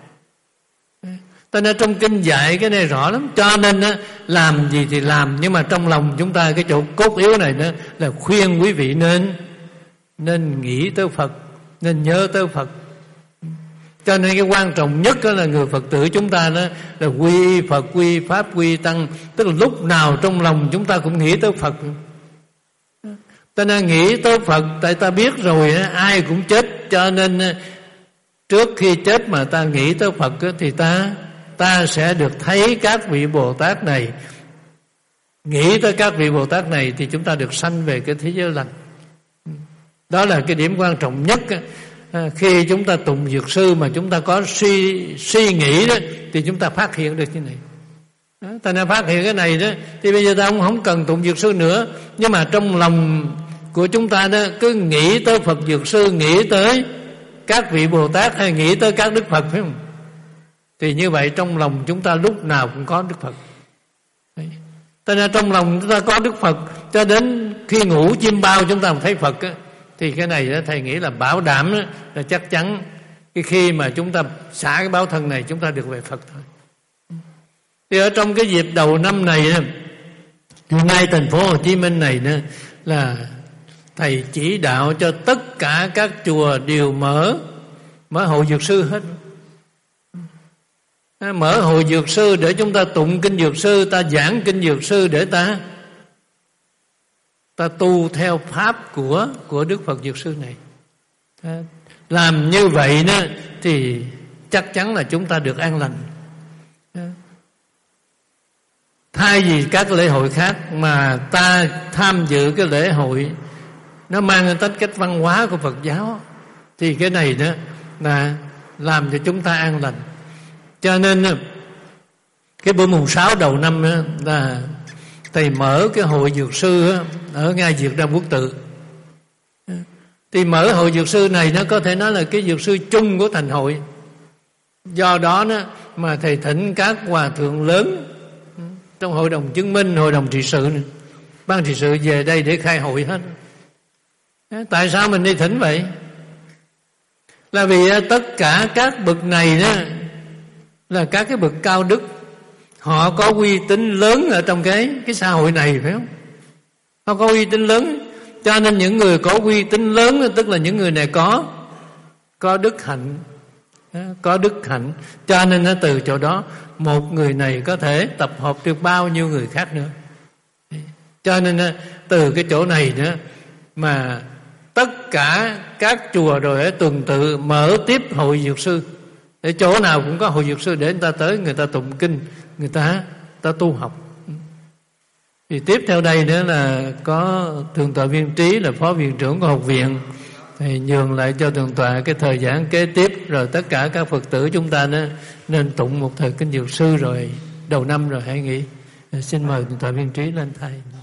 Cho nên trong kinh dạy cái này rõ lắm. Cho nên á, làm gì thì làm, nhưng mà trong lòng chúng ta cái chỗ cốt yếu này đó là khuyên quý vị nên nên nghĩ tới Phật, nên nhớ tới Phật. Cho nên cái quan trọng nhất đó là người Phật tử chúng ta đó là quy Phật, quy Pháp, quy Tăng. Tức là lúc nào trong lòng chúng ta cũng nghĩ tới Phật. Cho nên nghĩ tới Phật, tại ta biết rồi ai cũng chết, cho nên trước khi chết mà ta nghĩ tới Phật thì ta ta sẽ được thấy các vị Bồ Tát này. Nghĩ tới các vị Bồ Tát này thì chúng ta được sanh về cái thế giới lành. Đó là cái điểm quan trọng nhất. Khi chúng ta tụng Dược Sư mà chúng ta có suy suy nghĩ đó, thì chúng ta phát hiện được cái này. Đó, ta nên phát hiện cái này đó, thì bây giờ ta không, không cần tụng Dược Sư nữa. Nhưng mà trong lòng của chúng ta đó cứ nghĩ tới Phật Dược Sư, nghĩ tới các vị Bồ Tát hay nghĩ tới các Đức Phật, phải không? Thì như vậy trong lòng chúng ta lúc nào cũng có Đức Phật. Cho nên trong lòng chúng ta có Đức Phật, cho đến khi ngủ chim bao chúng ta thấy Phật á, thì cái này đó, thầy nghĩ là bảo đảm đó, là chắc chắn cái khi mà chúng ta xả cái báo thân này chúng ta được về Phật thôi. Thì ở trong cái dịp đầu năm này hiện nay thành phố Hồ Chí Minh này đó, là thầy chỉ đạo cho tất cả các chùa đều mở mở hội Dược Sư hết. Mở hội Dược Sư để chúng ta tụng kinh Dược Sư, ta giảng kinh Dược Sư để ta ta tu theo pháp của của Đức Phật Dược Sư này. Làm như vậy đó thì chắc chắn là chúng ta được an lành. Thay vì các lễ hội khác mà ta tham dự cái lễ hội nó mang tính cách văn hóa của Phật giáo, thì cái này đó là làm cho chúng ta an lành. Cho nên cái bữa mùng sáu đầu năm đó, là thầy mở cái hội Dược Sư ở ngay Việt Nam Quốc Tự. Thì mở hội Dược Sư này nó có thể nói là cái Dược Sư chung của thành hội. Do đó đó mà thầy thỉnh các hòa thượng lớn trong hội đồng chứng minh, hội đồng trị sự này, ban trị sự về đây để khai hội hết. Tại sao mình đi thỉnh vậy? Là vì tất cả các bậc này đó là các cái bậc cao đức, họ có uy tín lớn ở trong cái cái xã hội này, phải không? Họ có uy tín lớn, cho nên những người có uy tín lớn tức là những người này có có đức hạnh, có đức hạnh, cho nên nó từ chỗ đó một người này có thể tập hợp được bao nhiêu người khác nữa. Cho nên từ cái chỗ này nữa mà tất cả các chùa rồi ở tuần tự mở tiếp hội dược sư, để chỗ nào cũng có hội dược sư để người ta tới, người ta tụng kinh, người ta ta tu học. Thì tiếp theo đây nữa là có thượng tọa Viên Trí là phó viện trưởng của học viện, thì nhường lại cho thượng tọa cái thời gian kế tiếp, rồi tất cả các Phật tử chúng ta nên, nên tụng một thời kinh dược sư rồi đầu năm rồi hãy nghỉ. Xin mời thượng tọa Viên Trí lên thầy.